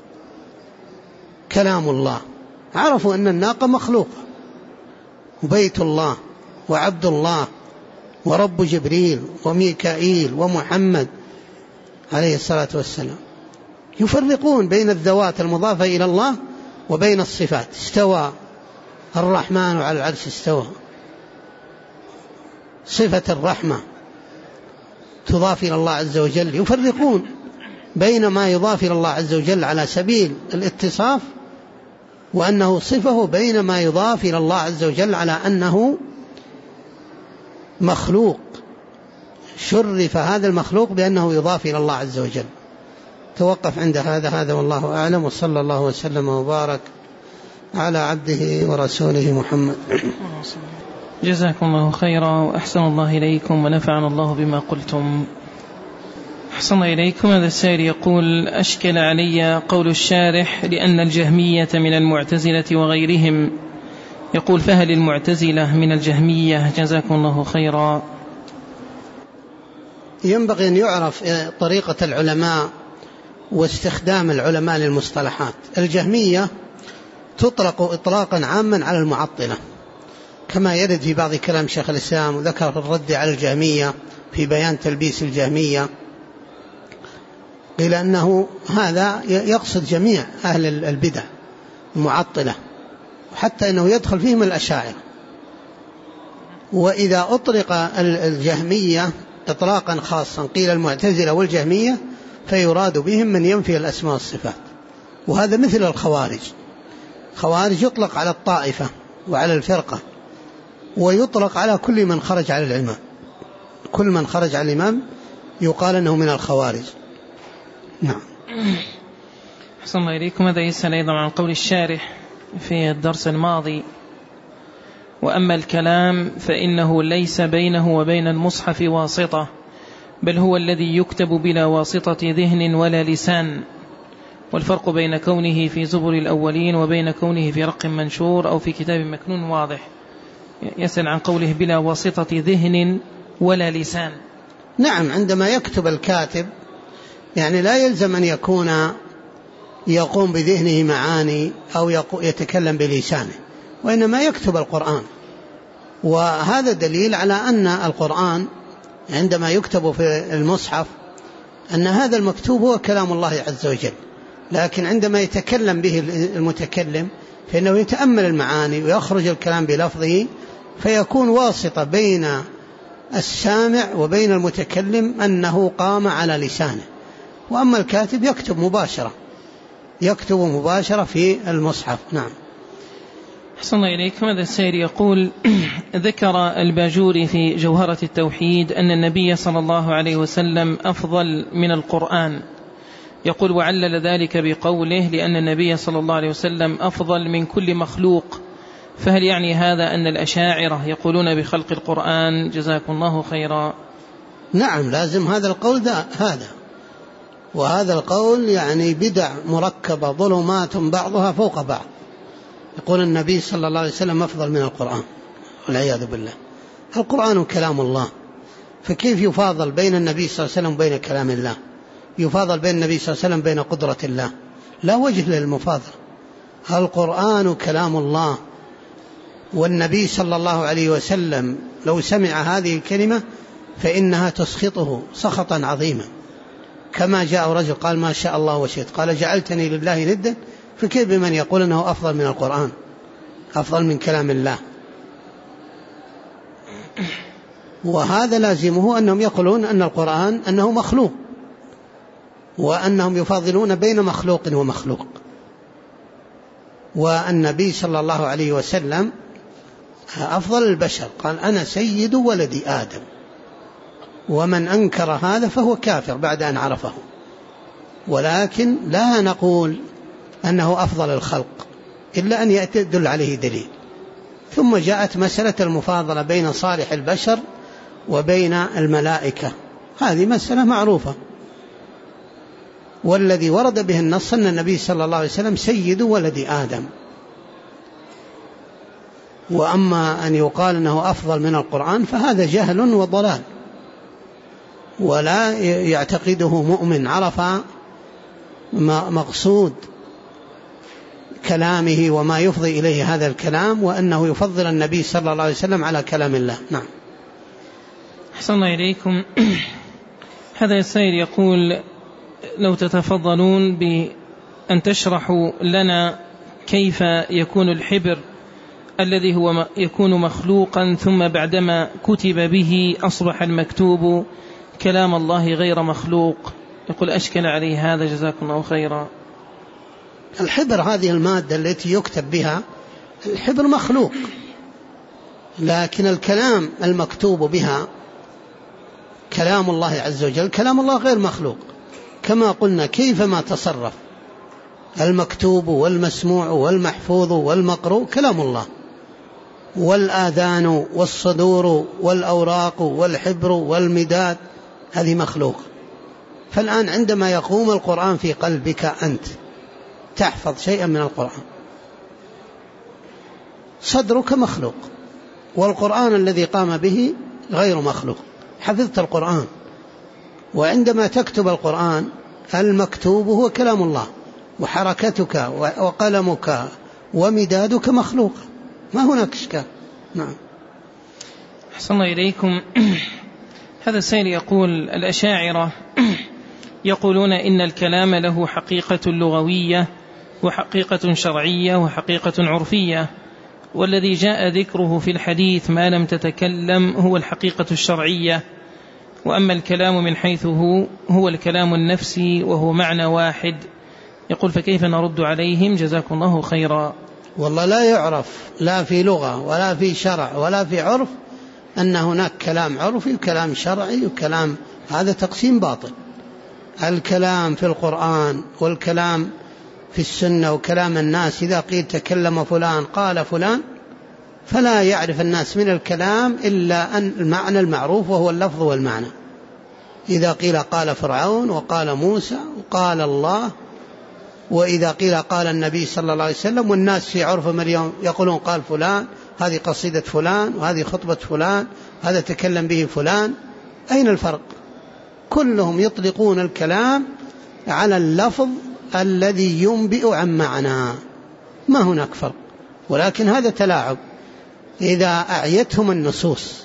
كلام الله، عرفوا أن الناقة مخلوقة، وبيت الله وعبد الله ورب جبريل وميكائيل ومحمد عليه الصلاة والسلام. يفرقون بين الذوات المضافة إلى الله وبين الصفات. استوى الرحمن على العرش استوى، صفة الرحمة تضاف إلى الله عز وجل. يفرقون بين ما يضاف إلى الله عز وجل على سبيل الاتصاف وأنه صفه، بين ما يضاف إلى الله عز وجل على أنه مخلوق، شرف هذا المخلوق بأنه يضاف إلى الله عز وجل. توقف عند هذا والله أعلم، وصلى الله وسلم وبارك على عبده ورسوله محمد. جزاكم الله خيرا وأحسن الله إليكم ونفعنا الله بما قلتم. أحسن إليكم. هذا السائل يقول: أشكل علي قول الشارح لأن الجهمية من المعتزلة وغيرهم، يقول: فهل المعتزلة من الجهمية؟ جزاكم الله خيرا. ينبغي أن يعرف طريقة العلماء واستخدام العلماء للمصطلحات. الجهمية تطلق إطلاقا عاما على المعطلة، كما يرد في بعض كلام شيخ الإسلام، وذكر في الرد على الجهمية في بيان تلبيس الجهمية، قيل أنه هذا يقصد جميع أهل البدع المعطلة، وحتى أنه يدخل فيهم الأشاعرة. وإذا أطلق الجهمية إطلاقا خاصا قيل المعتزلة والجهمية، فيراد بهم من ينفي الأسماء والصفات. وهذا مثل الخوارج. خوارج يطلق على الطائفة وعلى الفرقة، ويطلق على كل من خرج على الإمام. كل من خرج على الإمام يقال أنه من الخوارج. نعم. أحسن الله إليكم. هذا يسأل أيضا عن قول الشارح في الدرس الماضي: وأما الكلام فإنه ليس بينه وبين المصحف واسطة، بل هو الذي يكتب بلا واسطة ذهن ولا لسان. والفرق بين كونه في زبر الأولين وبين كونه في رق منشور أو في كتاب مكنون واضح. يسأل عن قوله بلا واسطة ذهن ولا لسان. نعم، عندما يكتب الكاتب يعني لا يلزم أن يقوم بذهنه معاني أو يتكلم بلسانه، وإنما يكتب القرآن. وهذا دليل على أن القرآن عندما يكتب في المصحف أن هذا المكتوب هو كلام الله عز وجل، لكن عندما يتكلم به المتكلم فإنه يتأمل المعاني ويخرج الكلام بلفظه، فيكون واسطة بين السامع وبين المتكلم أنه قام على لسانه. وأما الكاتب يكتب مباشرة في المصحف. نعم. أحسن الله إليكم. هذا السائل يقول: ذكر الباجوري في جوهرة التوحيد أن النبي صلى الله عليه وسلم أفضل من القرآن. يقول: وعلل ذلك بقوله لأن النبي صلى الله عليه وسلم أفضل من كل مخلوق. فهل يعني هذا أن الأشاعرة يقولون بخلق القرآن؟ جزاكم الله خيرا. نعم، لازم هذا القول هذا، وهذا القول يعني بدع مركبة ظلمات بعضها فوق بعض. يقول النبي صلى الله عليه وسلم أفضل من القرآن، والعياذ بالله. القرآن كلام الله، فكيف يفاضل بين النبي صلى الله عليه وسلم وبين كلام الله؟ يفاضل بين النبي صلى الله عليه وسلم بين قدرة الله؟ لا وجه للمفاضلة. القرآن كلام الله، والنبي صلى الله عليه وسلم لو سمع هذه الكلمة فإنها تسخطه سخطا عظيما، كما جاء رجل قال ما شاء الله وشئت، قال جعلتني لله ندا، فكيف بمن يقول أنه أفضل من القرآن، أفضل من كلام الله؟ وهذا لازمه أنهم يقولون أن القرآن أنه مخلوق، وأنهم يفاضلون بين مخلوق ومخلوق. والنبي صلى الله عليه وسلم أفضل البشر، قال أنا سيد ولد آدم، ومن أنكر هذا فهو كافر بعد أن عرفه. ولكن لا نقول أنه أفضل الخلق إلا أن يدل عليه دليل. ثم جاءت مسألة المفاضلة بين صالح البشر وبين الملائكة، هذه مسألة معروفة، والذي ورد به النص أن النبي صلى الله عليه وسلم سيد ولد آدم. وأما أن يقال أنه أفضل من القرآن فهذا جهل وضلال، ولا يعتقده مؤمن عرف مقصود كلامه وما يفضي إليه هذا الكلام، وأنه يفضل النبي صلى الله عليه وسلم على كلام الله. نعم. أحسن الله إليكم. هذا السائل يقول لو تتفضلون بأن تشرحوا لنا كيف يكون الحبر الذي هو يكون مخلوقا ثم بعدما كتب به أصبح المكتوب كلام الله غير مخلوق، يقول أشكل عليه هذا، جزاكم الله خيرا. الحبر هذه المادة التي يكتب بها، الحبر مخلوق، لكن الكلام المكتوب بها كلام الله عز وجل، كلام الله غير مخلوق. كما قلنا كيفما تصرف المكتوب والمسموع والمحفوظ والمقروء كلام الله، والآذان والصدور والأوراق والحبر والمداد هذه مخلوق. فالآن عندما يقوم القرآن في قلبك أنت تحفظ شيئا من القرآن، صدرك مخلوق، والقرآن الذي قام به غير مخلوق، حفظت القرآن. وعندما تكتب القرآن المكتوب هو كلام الله، وحركتك وقلمك ومدادك مخلوق، ما هناك إشكال. نعم. أحسن الله إليكم. هذا السائل يقول الأشاعرة يقولون إن الكلام له حقيقة لغوية وحقيقة شرعية وحقيقة عرفية، والذي جاء ذكره في الحديث ما لم تتكلم هو الحقيقة الشرعية، وأما الكلام من حيث هو الكلام النفسي وهو معنى واحد. يقول فكيف نرد عليهم، جزاكم الله خيرا. والله لا يعرف لا في لغة ولا في شرع ولا في عرف أن هناك كلام عرفي وكلام شرعي وكلام، هذا تقسيم باطل. الكلام في القرآن والكلام في السنة وكلام الناس، إذا قيل تكلم فلان قال فلان، فلا يعرف الناس من الكلام إلا أن المعنى المعروف وهو اللفظ والمعنى. إذا قيل قال فرعون وقال موسى وقال الله، وإذا قيل قال النبي صلى الله عليه وسلم، والناس في عرفهم اليوم يقولون قال فلان، هذه قصيدة فلان، وهذه خطبة فلان، هذا تكلم به فلان. أين الفرق؟ كلهم يطلقون الكلام على اللفظ الذي ينبئ عن معنى، ما هناك فرق. ولكن هذا تلاعب، إذا أعيتهم النصوص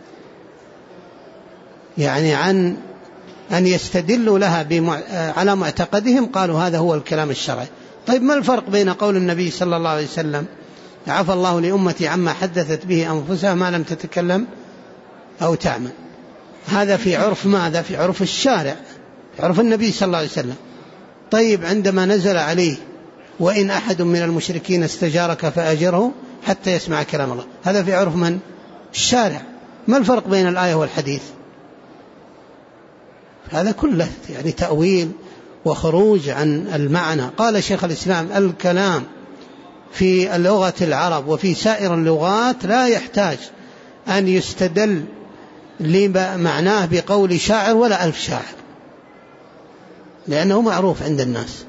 يعني عن أن يستدلوا لها على معتقدهم قالوا هذا هو الكلام الشرعي. طيب ما الفرق بين قول النبي صلى الله عليه وسلم عفى الله لأمتي عما حدثت به أنفسها ما لم تتكلم أو تعمل، هذا في عرف ماذا؟ في عرف الشارع، عرف النبي صلى الله عليه وسلم. طيب عندما نزل عليه وإن أحد من المشركين استجارك فأجره حتى يسمع كلام الله، هذا في عرف من؟ الشارع. ما الفرق بين الآية والحديث؟ هذا كله يعني تأويل وخروج عن المعنى. قال شيخ الإسلام الكلام في اللغة العرب وفي سائر اللغات لا يحتاج أن يستدل لمعناه بقول شاعر ولا ألف شاعر، لأنه معروف عند الناس.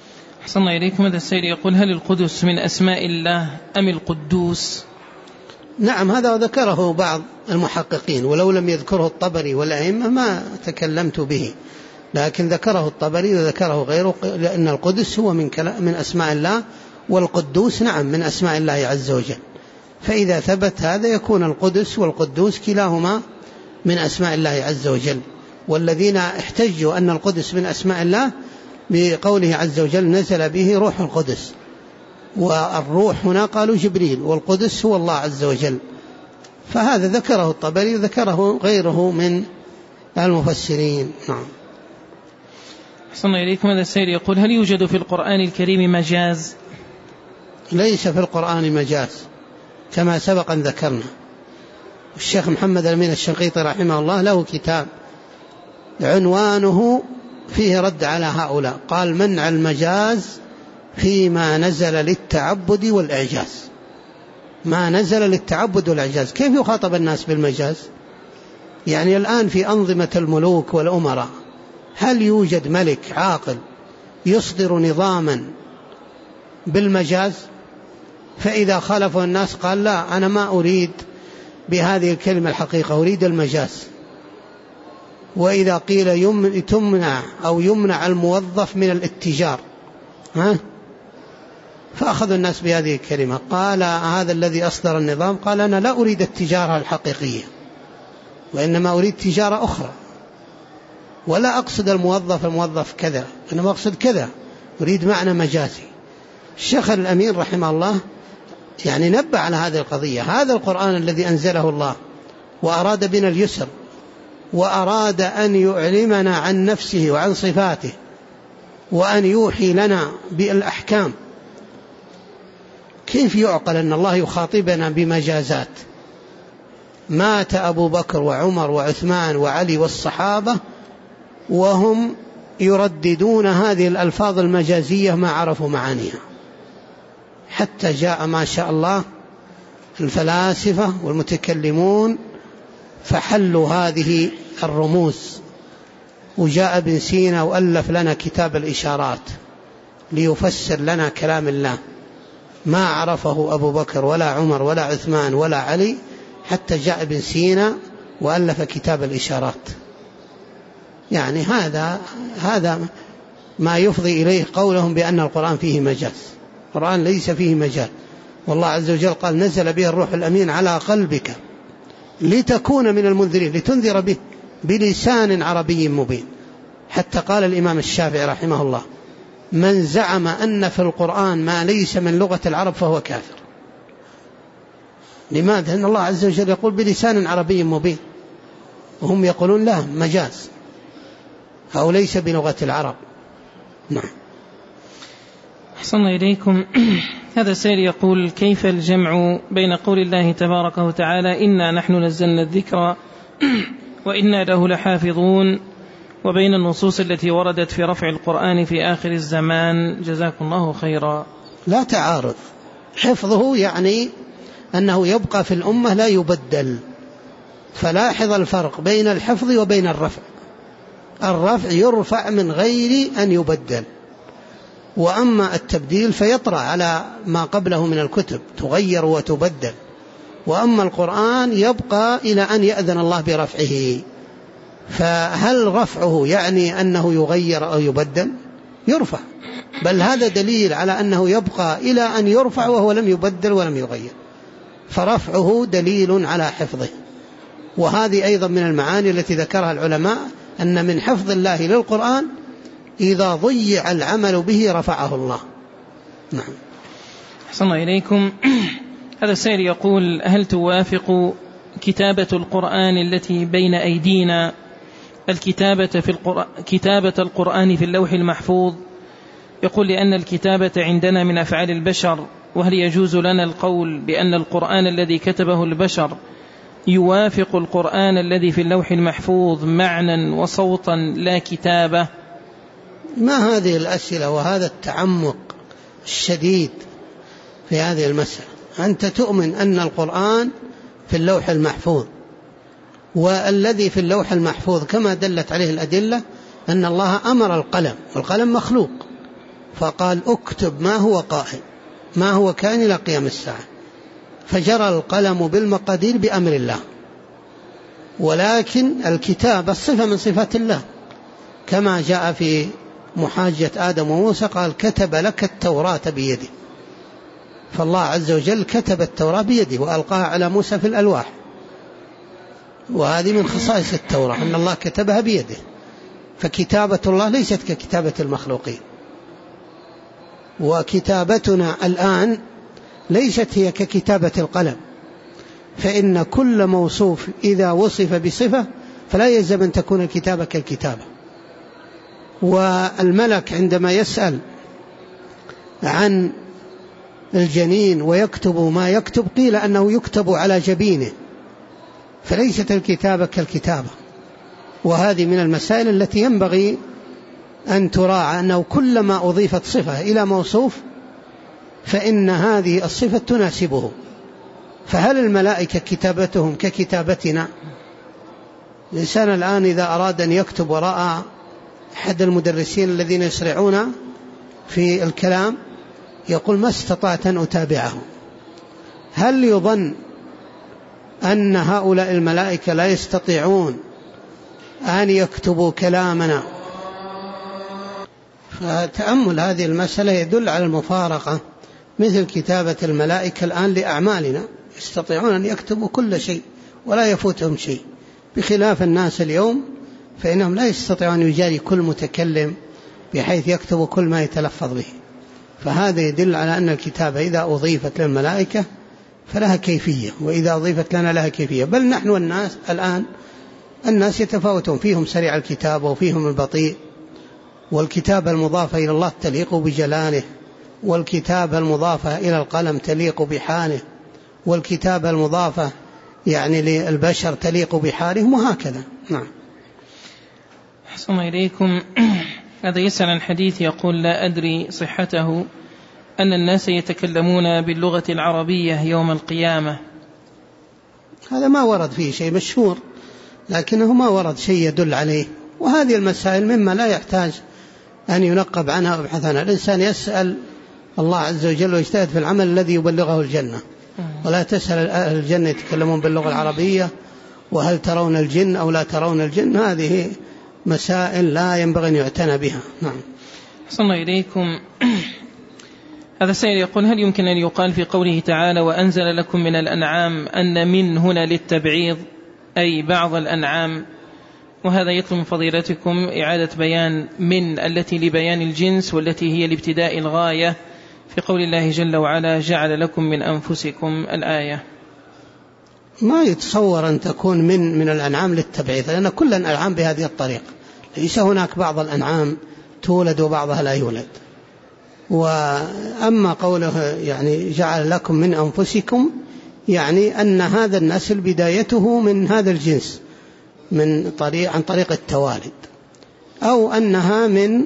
أحسن الله إليكم. هذا السيد يقول هل القدس من أسماء الله أم القدوس؟ نعم، هذا ذكره بعض المحققين، ولو لم يذكره الطبري والأئمة ما تكلمت به، لكن ذكره الطبري وذكره غيره، لأن القدس هو من أسماء الله، والقدوس نعم من أسماء الله عز وجل. فإذا ثبت هذا يكون القدس والقدوس كلاهما من أسماء الله عز وجل. والذين احتجوا أن القدس من أسماء الله بقوله عز وجل نزل به روح القدس، والروح هنا قالوا جبريل، والقدس هو الله عز وجل. فهذا ذكره الطبري وذكره غيره من المفسرين. نعم. أحسن إليكم. هذا السائل يقول: هل يوجد في القرآن الكريم مجاز؟ ليس في القرآن مجاز كما سبق أن ذكرنا. الشيخ محمد الأمين الشنقيطي رحمه الله له كتاب عنوانه فيه رد على هؤلاء، قال: منع المجاز فيما نزل للتعبد والإعجاز. ما نزل للتعبد والإعجاز، كيف يخاطب الناس بالمجاز؟ يعني الآن في أنظمة الملوك والأمراء هل يوجد ملك عاقل يصدر نظاما بالمجاز؟ فإذا خالفه الناس قال: لا، أنا ما أريد بهذه الكلمة الحقيقة، أريد المجاز. وإذا قيل تمنع أو يمنع الموظف من الاتجار، فأخذ الناس بهذه الكلمة. قال هذا الذي أصدر النظام قال: أنا لا أريد التجارة الحقيقية، وإنما أريد تجارة أخرى، ولا أقصد الموظف كذا، أنا أقصد كذا، أريد معنى مجازي. الشيخ الأمين رحمه الله يعني نبه على هذه القضية. هذا القرآن الذي أنزله الله وأراد بنا اليسر، وأراد أن يعلمنا عن نفسه وعن صفاته، وأن يوحي لنا بالأحكام، كيف يعقل أن الله يخاطبنا بمجازات؟ مات أبو بكر وعمر وعثمان وعلي والصحابة وهم يرددون هذه الألفاظ المجازية ما عرفوا معانيها، حتى جاء ما شاء الله الفلاسفة والمتكلمون فحلوا هذه الرموز، وجاء ابن سينا وألف لنا كتاب الإشارات ليفسر لنا كلام الله، ما عرفه أبو بكر ولا عمر ولا عثمان ولا علي، حتى جاء ابن سينا وألف كتاب الإشارات. يعني هذا ما يفضي إليه قولهم بأن القرآن فيه مجاز. القرآن ليس فيه مجاز، والله عز وجل قال: نزل به الروح الأمين على قلبك لتكون من المنذرين، لتنذر به بلسان عربي مبين. حتى قال الإمام الشافعي رحمه الله: من زعم أن في القرآن ما ليس من لغة العرب فهو كافر. لماذا؟ أن الله عز وجل يقول بلسان عربي مبين، وهم يقولون لا مجاز أو ليس بلغة العرب. نعم. أحسن إليكم. هذا سائل يقول: كيف الجمع بين قول الله تبارك وتعالى إنا نحن نزلنا الذكر وإنا له لحافظون، وبين النصوص التي وردت في رفع القرآن في آخر الزمان؟ جزاكم الله خيرا. لا تعارض. حفظه يعني أنه يبقى في الأمة لا يبدل، فلاحظ الفرق بين الحفظ وبين الرفع. الرفع يرفع من غير أن يبدل، وأما التبديل فيطرأ على ما قبله من الكتب، تغير وتبدل. وأما القرآن يبقى إلى أن يأذن الله برفعه. فهل رفعه يعني أنه يغير أو يبدل؟ يرفع، بل هذا دليل على أنه يبقى إلى أن يرفع وهو لم يبدل ولم يغير، فرفعه دليل على حفظه. وهذه أيضا من المعاني التي ذكرها العلماء، أن من حفظ الله للقرآن إذا ضيع العمل به رفعه الله. نعم. أحسن إليكم. هذا السائل يقول: هل توافق كتابة القرآن التي بين أيدينا كتابة القرآن في اللوح المحفوظ؟ يقول: لأن الكتابة عندنا من أفعال البشر، وهل يجوز لنا القول بأن القرآن الذي كتبه البشر يوافق القرآن الذي في اللوح المحفوظ معنى وصوتا لا كتابة؟ ما هذه الأسئلة وهذا التعمق الشديد في هذه المسألة؟ أنت تؤمن أن القرآن في اللوح المحفوظ، والذي في اللوح المحفوظ كما دلت عليه الأدلة أن الله أمر القلم، والقلم مخلوق، فقال: اكتب ما هو قائم، ما هو كائن إلى قيام الساعة. فجرى القلم بالمقادير بأمر الله. ولكن الكتابة صفة من صفات الله، كما جاء في محاجة آدم وموسى قال كتب لك التوراة بيده، فالله عز وجل كتب التوراة بيده وألقاها على موسى في الألواح، وهذه من خصائص التوراة أن الله كتبها بيده. فكتابة الله ليست ككتابة المخلوقين، وكتابتنا الآن ليست هي ككتابة القلم، فإن كل موصوف إذا وصف بصفة فلا يلزم أن تكون الكتابة كالكتابة. والملك عندما يسأل عن الجنين ويكتب ما يكتب قيل أنه يكتب على جبينه، فليست الكتابة كالكتابة. وهذه من المسائل التي ينبغي أن تراعى، أنه كلما أضيفت صفة إلى موصوف فإن هذه الصفة تناسبه. فهل الملائكة كتابتهم ككتابتنا؟ الإنسان الآن إذا أراد أن يكتب ورأى أحد المدرسين الذين يسرعون في الكلام يقول ما استطعت أن أتابعه. هل يظن أن هؤلاء الملائكة لا يستطيعون أن يكتبوا كلامنا؟ فتأمل هذه المسألة يدل على المفارقة، مثل كتابة الملائكة الآن لأعمالنا، يستطيعون أن يكتبوا كل شيء ولا يفوتهم شيء، بخلاف الناس اليوم فإنهم لا يستطيعون أن يجاري كل متكلم بحيث يكتبوا كل ما يتلفظ به. فهذا يدل على أن الكتابة إذا أضيفت للملائكة فلها كيفية، وإذا أضيفت لنا لها كيفية. بل نحن والناس الآن الناس يتفاوتون، فيهم سريع الكتابة وفيهم البطيء، والكتابة المضافة إلى الله تليق بجلاله، والكتابة المضافة إلى القلم تليق بحاله، والكتابة المضافة يعني للبشر تليق بحالهم، وهكذا. نعم. أحسن إليكم. هذا يسأل عن حديث يقول لا أدري صحته أن الناس يتكلمون باللغة العربية يوم القيامة. هذا ما ورد فيه شيء مشهور، لكنه ما ورد شيء يدل عليه. وهذه المسائل مما لا يحتاج أن ينقب عنها ويبحث عنها. الإنسان يسأل الله عز وجل ويجتهد في العمل الذي يبلغه الجنة، ولا تسأل أهل الجنة يتكلمون باللغة العربية وهل ترون الجن أو لا ترون الجن. هذه مسائل لا ينبغي أن يعتنى بها. نعم. أحسن إليكم. هذا سائل يقول هل يمكن أن يقال في قوله تعالى وأنزل لكم من الأنعام أن من هنا للتبعيض أي بعض الأنعام؟ وهذا يطلب من فضيلتكم إعادة بيان من التي لبيان الجنس والتي هي لابتداء الغاية في قول الله جل وعلا جعل لكم من أنفسكم الآية. ما يتصور أن تكون من الأنعام للتبعيض، لأن كل الأنعام بهذه الطريقة، ليس هناك بعض الأنعام تولد وبعضها لا يولد. وأما قوله يعني جعل لكم من أنفسكم، يعني أن هذا النسل بدايته من هذا الجنس عن طريق التوالد، أو أنها من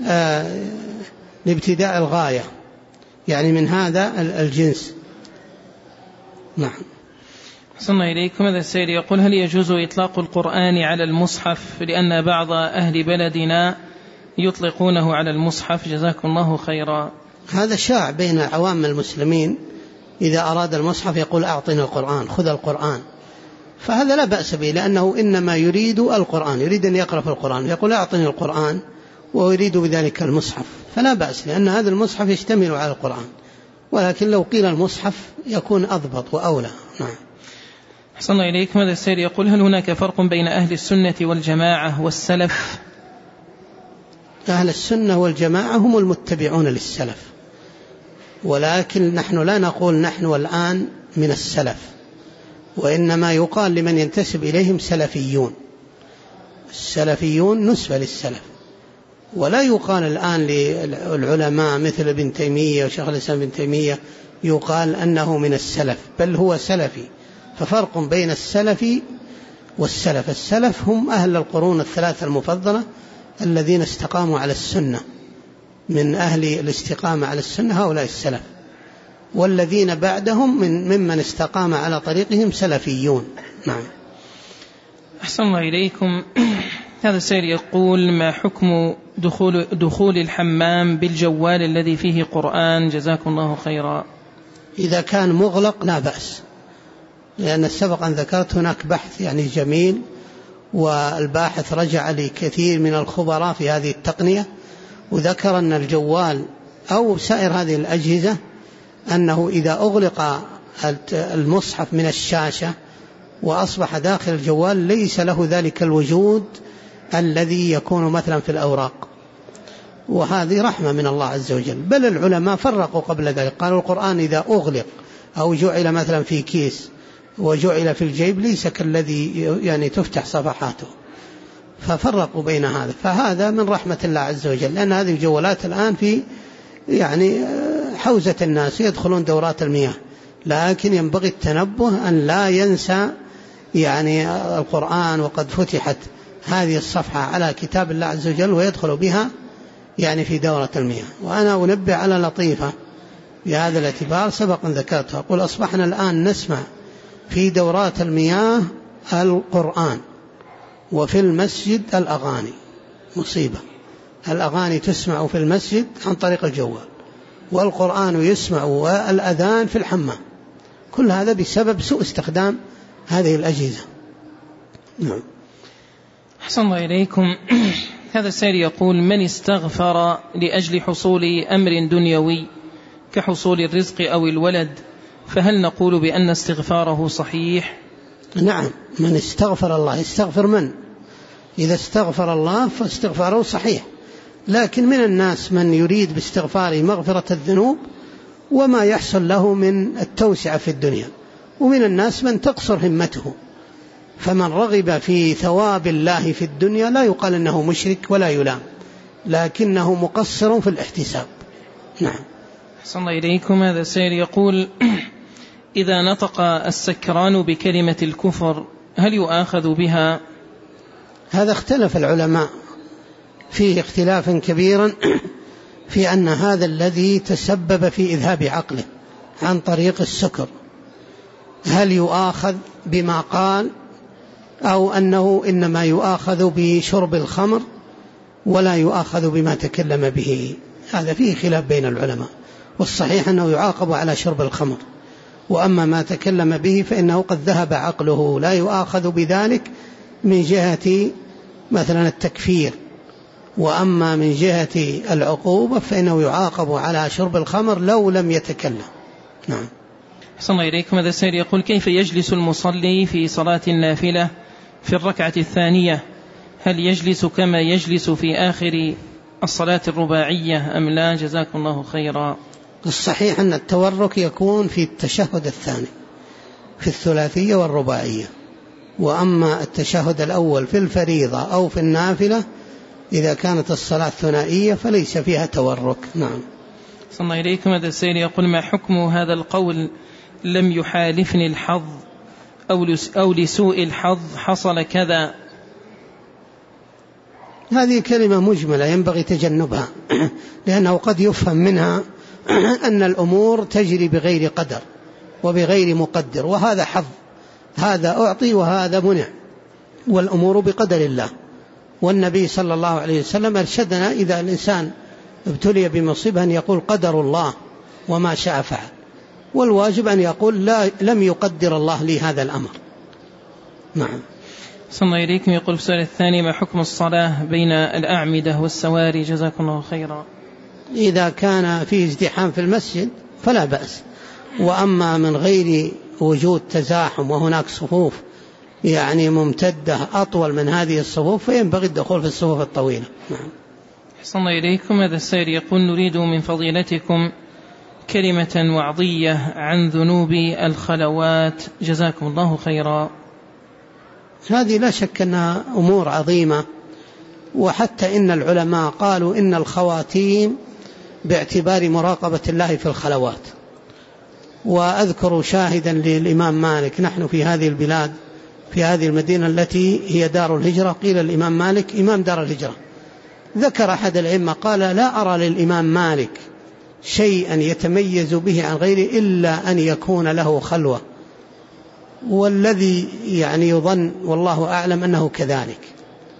لابتداء الغاية، يعني من هذا الجنس. نعم. صلى إليكم. هذا السيد يقول هل يجوز إطلاق القرآن على المصحف لأن بعض أهل بلدنا يطلقونه على المصحف؟ جزاكم الله خيرا. هذا شاع بين عوام المسلمين، إذا أراد المصحف يقول أعطنا القرآن، خذ القرآن، فهذا لا بأس به، لأنه إنما يريد القرآن، يريد أن يقرأ في القرآن، يقول أعطني القرآن ويريد بذلك المصحف، فلا بأس، لأن هذا المصحف يشتمل على القرآن. ولكن لو قيل المصحف يكون أضبط وأولى. نعم. أحسن الله إليكم. هذا السيد يقول هل هناك فرق بين أهل السنة والجماعة والسلف؟ أهل السنة والجماعة هم المتبعون للسلف، ولكن نحن لا نقول نحن الآن من السلف، وإنما يقال لمن ينتسب إليهم سلفيون. السلفيون نسبة للسلف، ولا يقال الآن للعلماء مثل ابن تيمية وشيخ الإسلام ابن تيمية يقال أنه من السلف، بل هو سلفي. ففرق بين السلف والسلف. السلف هم أهل القرون الثلاثة المفضلة الذين استقاموا على السنة، من أهل الاستقامة على السنة هؤلاء السلف، والذين بعدهم ممن استقام على طريقهم سلفيون. نعم. أحسن الله إليكم. هذا السائل يقول ما حكم دخول الحمام بالجوال الذي فيه قرآن؟ جزاكم الله خيرا. إذا كان مغلق لا بأس، لأن سبق أن ذكرت هناك بحث يعني جميل، والباحث رجع لكثير من الخبراء في هذه التقنية، وذكر أن الجوال أو سائر هذه الأجهزة أنه إذا أغلق المصحف من الشاشة وأصبح داخل الجوال ليس له ذلك الوجود الذي يكون مثلا في الأوراق، وهذه رحمة من الله عز وجل. بل العلماء فرقوا قبل ذلك، قالوا القرآن إذا أغلق أو جعل مثلا في كيس وجعل في الجيب ليس كالذي يعني تفتح صفحاته، ففرقوا بين هذا. فهذا من رحمة الله عز وجل، لأن هذه الجوالات الآن في يعني حوزة الناس يدخلون دورات المياه، لكن ينبغي التنبه أن لا ينسى يعني القرآن وقد فتحت هذه الصفحة على كتاب الله عز وجل ويدخل بها يعني في دورة المياه. وأنا أنبه على لطيفة بهذا الاعتبار سبق أن ذكرتها، أقول أصبحنا الآن نسمع في دورات المياه القرآن، وفي المسجد الأغاني، مصيبة. الأغاني تسمع في المسجد عن طريق الجوال، والقرآن يسمع والأذان في الحمام، كل هذا بسبب سوء استخدام هذه الأجهزة. نعم. أحسن الله إليكم. هذا السائل يقول: من استغفر لأجل حصول أمر دنيوي كحصول الرزق أو الولد، فهل نقول بأن استغفاره صحيح؟ نعم، من استغفر الله استغفر من؟ إذا استغفر الله فاستغفاره صحيح، لكن من الناس من يريد باستغفاره مغفرة الذنوب وما يحصل له من التوسعة في الدنيا، ومن الناس من تقصر همته، فمن رغب في ثواب الله في الدنيا لا يقال أنه مشرك ولا يلام، لكنه مقصر في الاحتساب. نعم. أحسن الله إليكم. هذا السائل يقول: إذا نطق السكران بكلمة الكفر هل يؤاخذ بها؟ هذا اختلف العلماء فيه اختلافا كبيرا في أن هذا الذي تسبب في إذهاب عقله عن طريق السكر هل يؤاخذ بما قال، أو أنه إنما يؤاخذ بشرب الخمر ولا يؤاخذ بما تكلم به. هذا فيه خلاف بين العلماء، والصحيح أنه يعاقب على شرب الخمر، وأما ما تكلم به فإنه قد ذهب عقله لا يؤاخذ بذلك من جهة مثلا التكفير، وأما من جهة العقوبة فإنه يعاقب على شرب الخمر لو لم يتكلم. نعم. أحسن الله إليكم. هذا السائل يقول: كيف يجلس المصلي في صلاة النافلة في الركعة الثانية؟ هل يجلس كما يجلس في آخر الصلاة الرباعية أم لا؟ جزاكم الله خيرا. الصحيح أن التورك يكون في التشهد الثاني في الثلاثية والرباعية، وأما التشهد الأول في الفريضة أو في النافلة إذا كانت الصلاة ثنائية فليس فيها تورك. نعم. صلى الله إليكم. هذا السائل يقول: ما حكم هذا القول: لم يحالفني الحظ أو لسوء الحظ حصل كذا؟ هذه كلمة مجملة ينبغي تجنبها، لأنه قد يفهم منها أن الأمور تجري بغير قدر وبغير مقدر، وهذا حظ، هذا أعطي وهذا منع، والأمور بقدر الله. والنبي صلى الله عليه وسلم أرشدنا إذا الإنسان ابتلي بمصيبة أن يقول قدر الله وما شاء فعل، والواجب أن يقول لا لم يقدر الله لي هذا الأمر. نعم. صلى الله إليكم. يقول في السؤال الثاني: ما حكم الصلاة بين الأعمدة والسواري؟ جزاكم الله خيرا. إذا كان فيه ازدحام في المسجد فلا بأس، وأما من غير وجود تزاحم وهناك صفوف يعني ممتدة أطول من هذه الصفوف فينبغي الدخول في الصفوف الطويلة. نعم. أحسن الله إليكم. هذا السائل يقول: نريد من فضيلتكم كلمة وعظية عن ذنوب الخلوات. جزاكم الله خيرا. هذه لا شك أنها أمور عظيمة، وحتى إن العلماء قالوا إن الخواتيم باعتبار مراقبة الله في الخلوات. وأذكر شاهدا للإمام مالك، نحن في هذه البلاد في هذه المدينة التي هي دار الهجرة، قيل الإمام مالك إمام دار الهجرة، ذكر أحد العلماء قال: لا أرى للإمام مالك شيئا يتميز به عن غيره إلا أن يكون له خلوة، والذي يعني يظن والله أعلم أنه كذلك.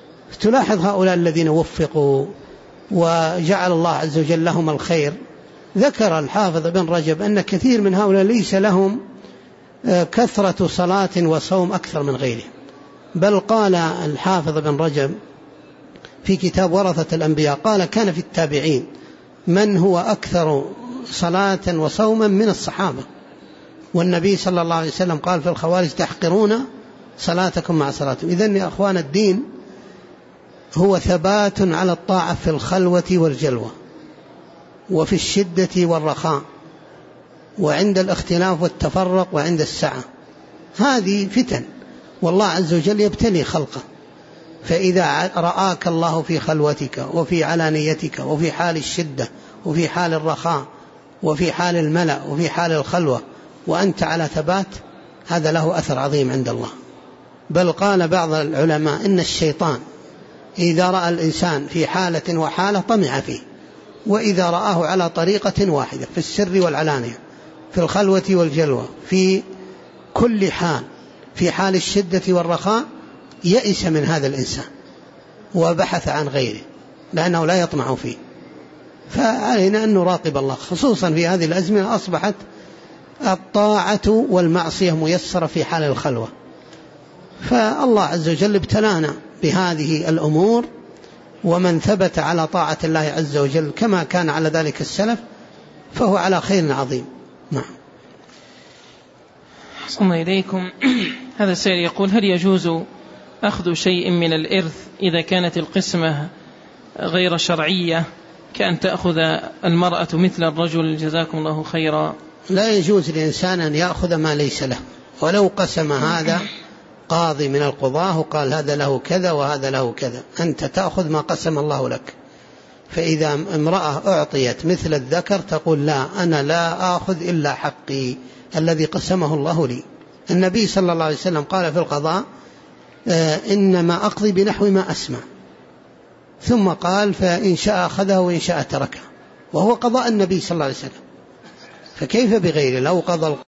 تلاحظ هؤلاء الذين وفقوا وجعل الله عز وجل لهم الخير، ذكر الحافظ ابن رجب أن كثير من هؤلاء ليس لهم كثرة صلاة وصوم أكثر من غيرهم، بل قال الحافظ ابن رجب في كتاب ورثة الأنبياء قال كان في التابعين من هو أكثر صلاة وصوما من الصحابة، والنبي صلى الله عليه وسلم قال في الخوارج تحقرون صلاتكم مع صلاتهم. إذن يا أخوان الدين هو ثبات على الطاعة في الخلوة والجلوة وفي الشدة والرخاء وعند الاختلاف والتفرق وعند السعة. هذه فتن والله عز وجل يبتلي خلقه، فإذا رآك الله في خلوتك وفي علانيتك وفي حال الشدة وفي حال الرخاء وفي حال الملأ وفي حال الخلوة وأنت على ثبات، هذا له أثر عظيم عند الله. بل قال بعض العلماء إن الشيطان إذا رأى الإنسان في حالة وحالة طمع فيه، وإذا رآه على طريقة واحدة في السر والعلانية في الخلوة والجلوة في كل حال في حال الشدة والرخاء يئس من هذا الإنسان وبحث عن غيره لأنه لا يطمع فيه. فعلينا أن نراقب الله، خصوصا في هذه الأزمنة أصبحت الطاعة والمعصية ميسرة في حال الخلوة، فالله عز وجل ابتلانا بهذه الأمور، ومن ثبت على طاعة الله عز وجل كما كان على ذلك السلف فهو على خير عظيم. نعم. أحسن إليكم. هذا السائل يقول: هل يجوز أخذ شيء من الإرث إذا كانت القسمة غير شرعية، كأن تأخذ المرأة مثل الرجل؟ جزاكم الله خيرا. لا يجوز لإنسان أن يأخذ ما ليس له، ولو قسم هذا قاضي من القضاة وقال هذا له كذا وهذا له كذا، أنت تأخذ ما قسم الله لك. فإذا امرأة أعطيت مثل الذكر تقول لا، أنا لا آخذ إلا حقي الذي قسمه الله لي. النبي صلى الله عليه وسلم قال في القضاء إنما أقضي بنحو ما أسمع، ثم قال فإن شاء أخذه وإن شاء تركه، وهو قضاء النبي صلى الله عليه وسلم، فكيف بغيره؟ لو قضى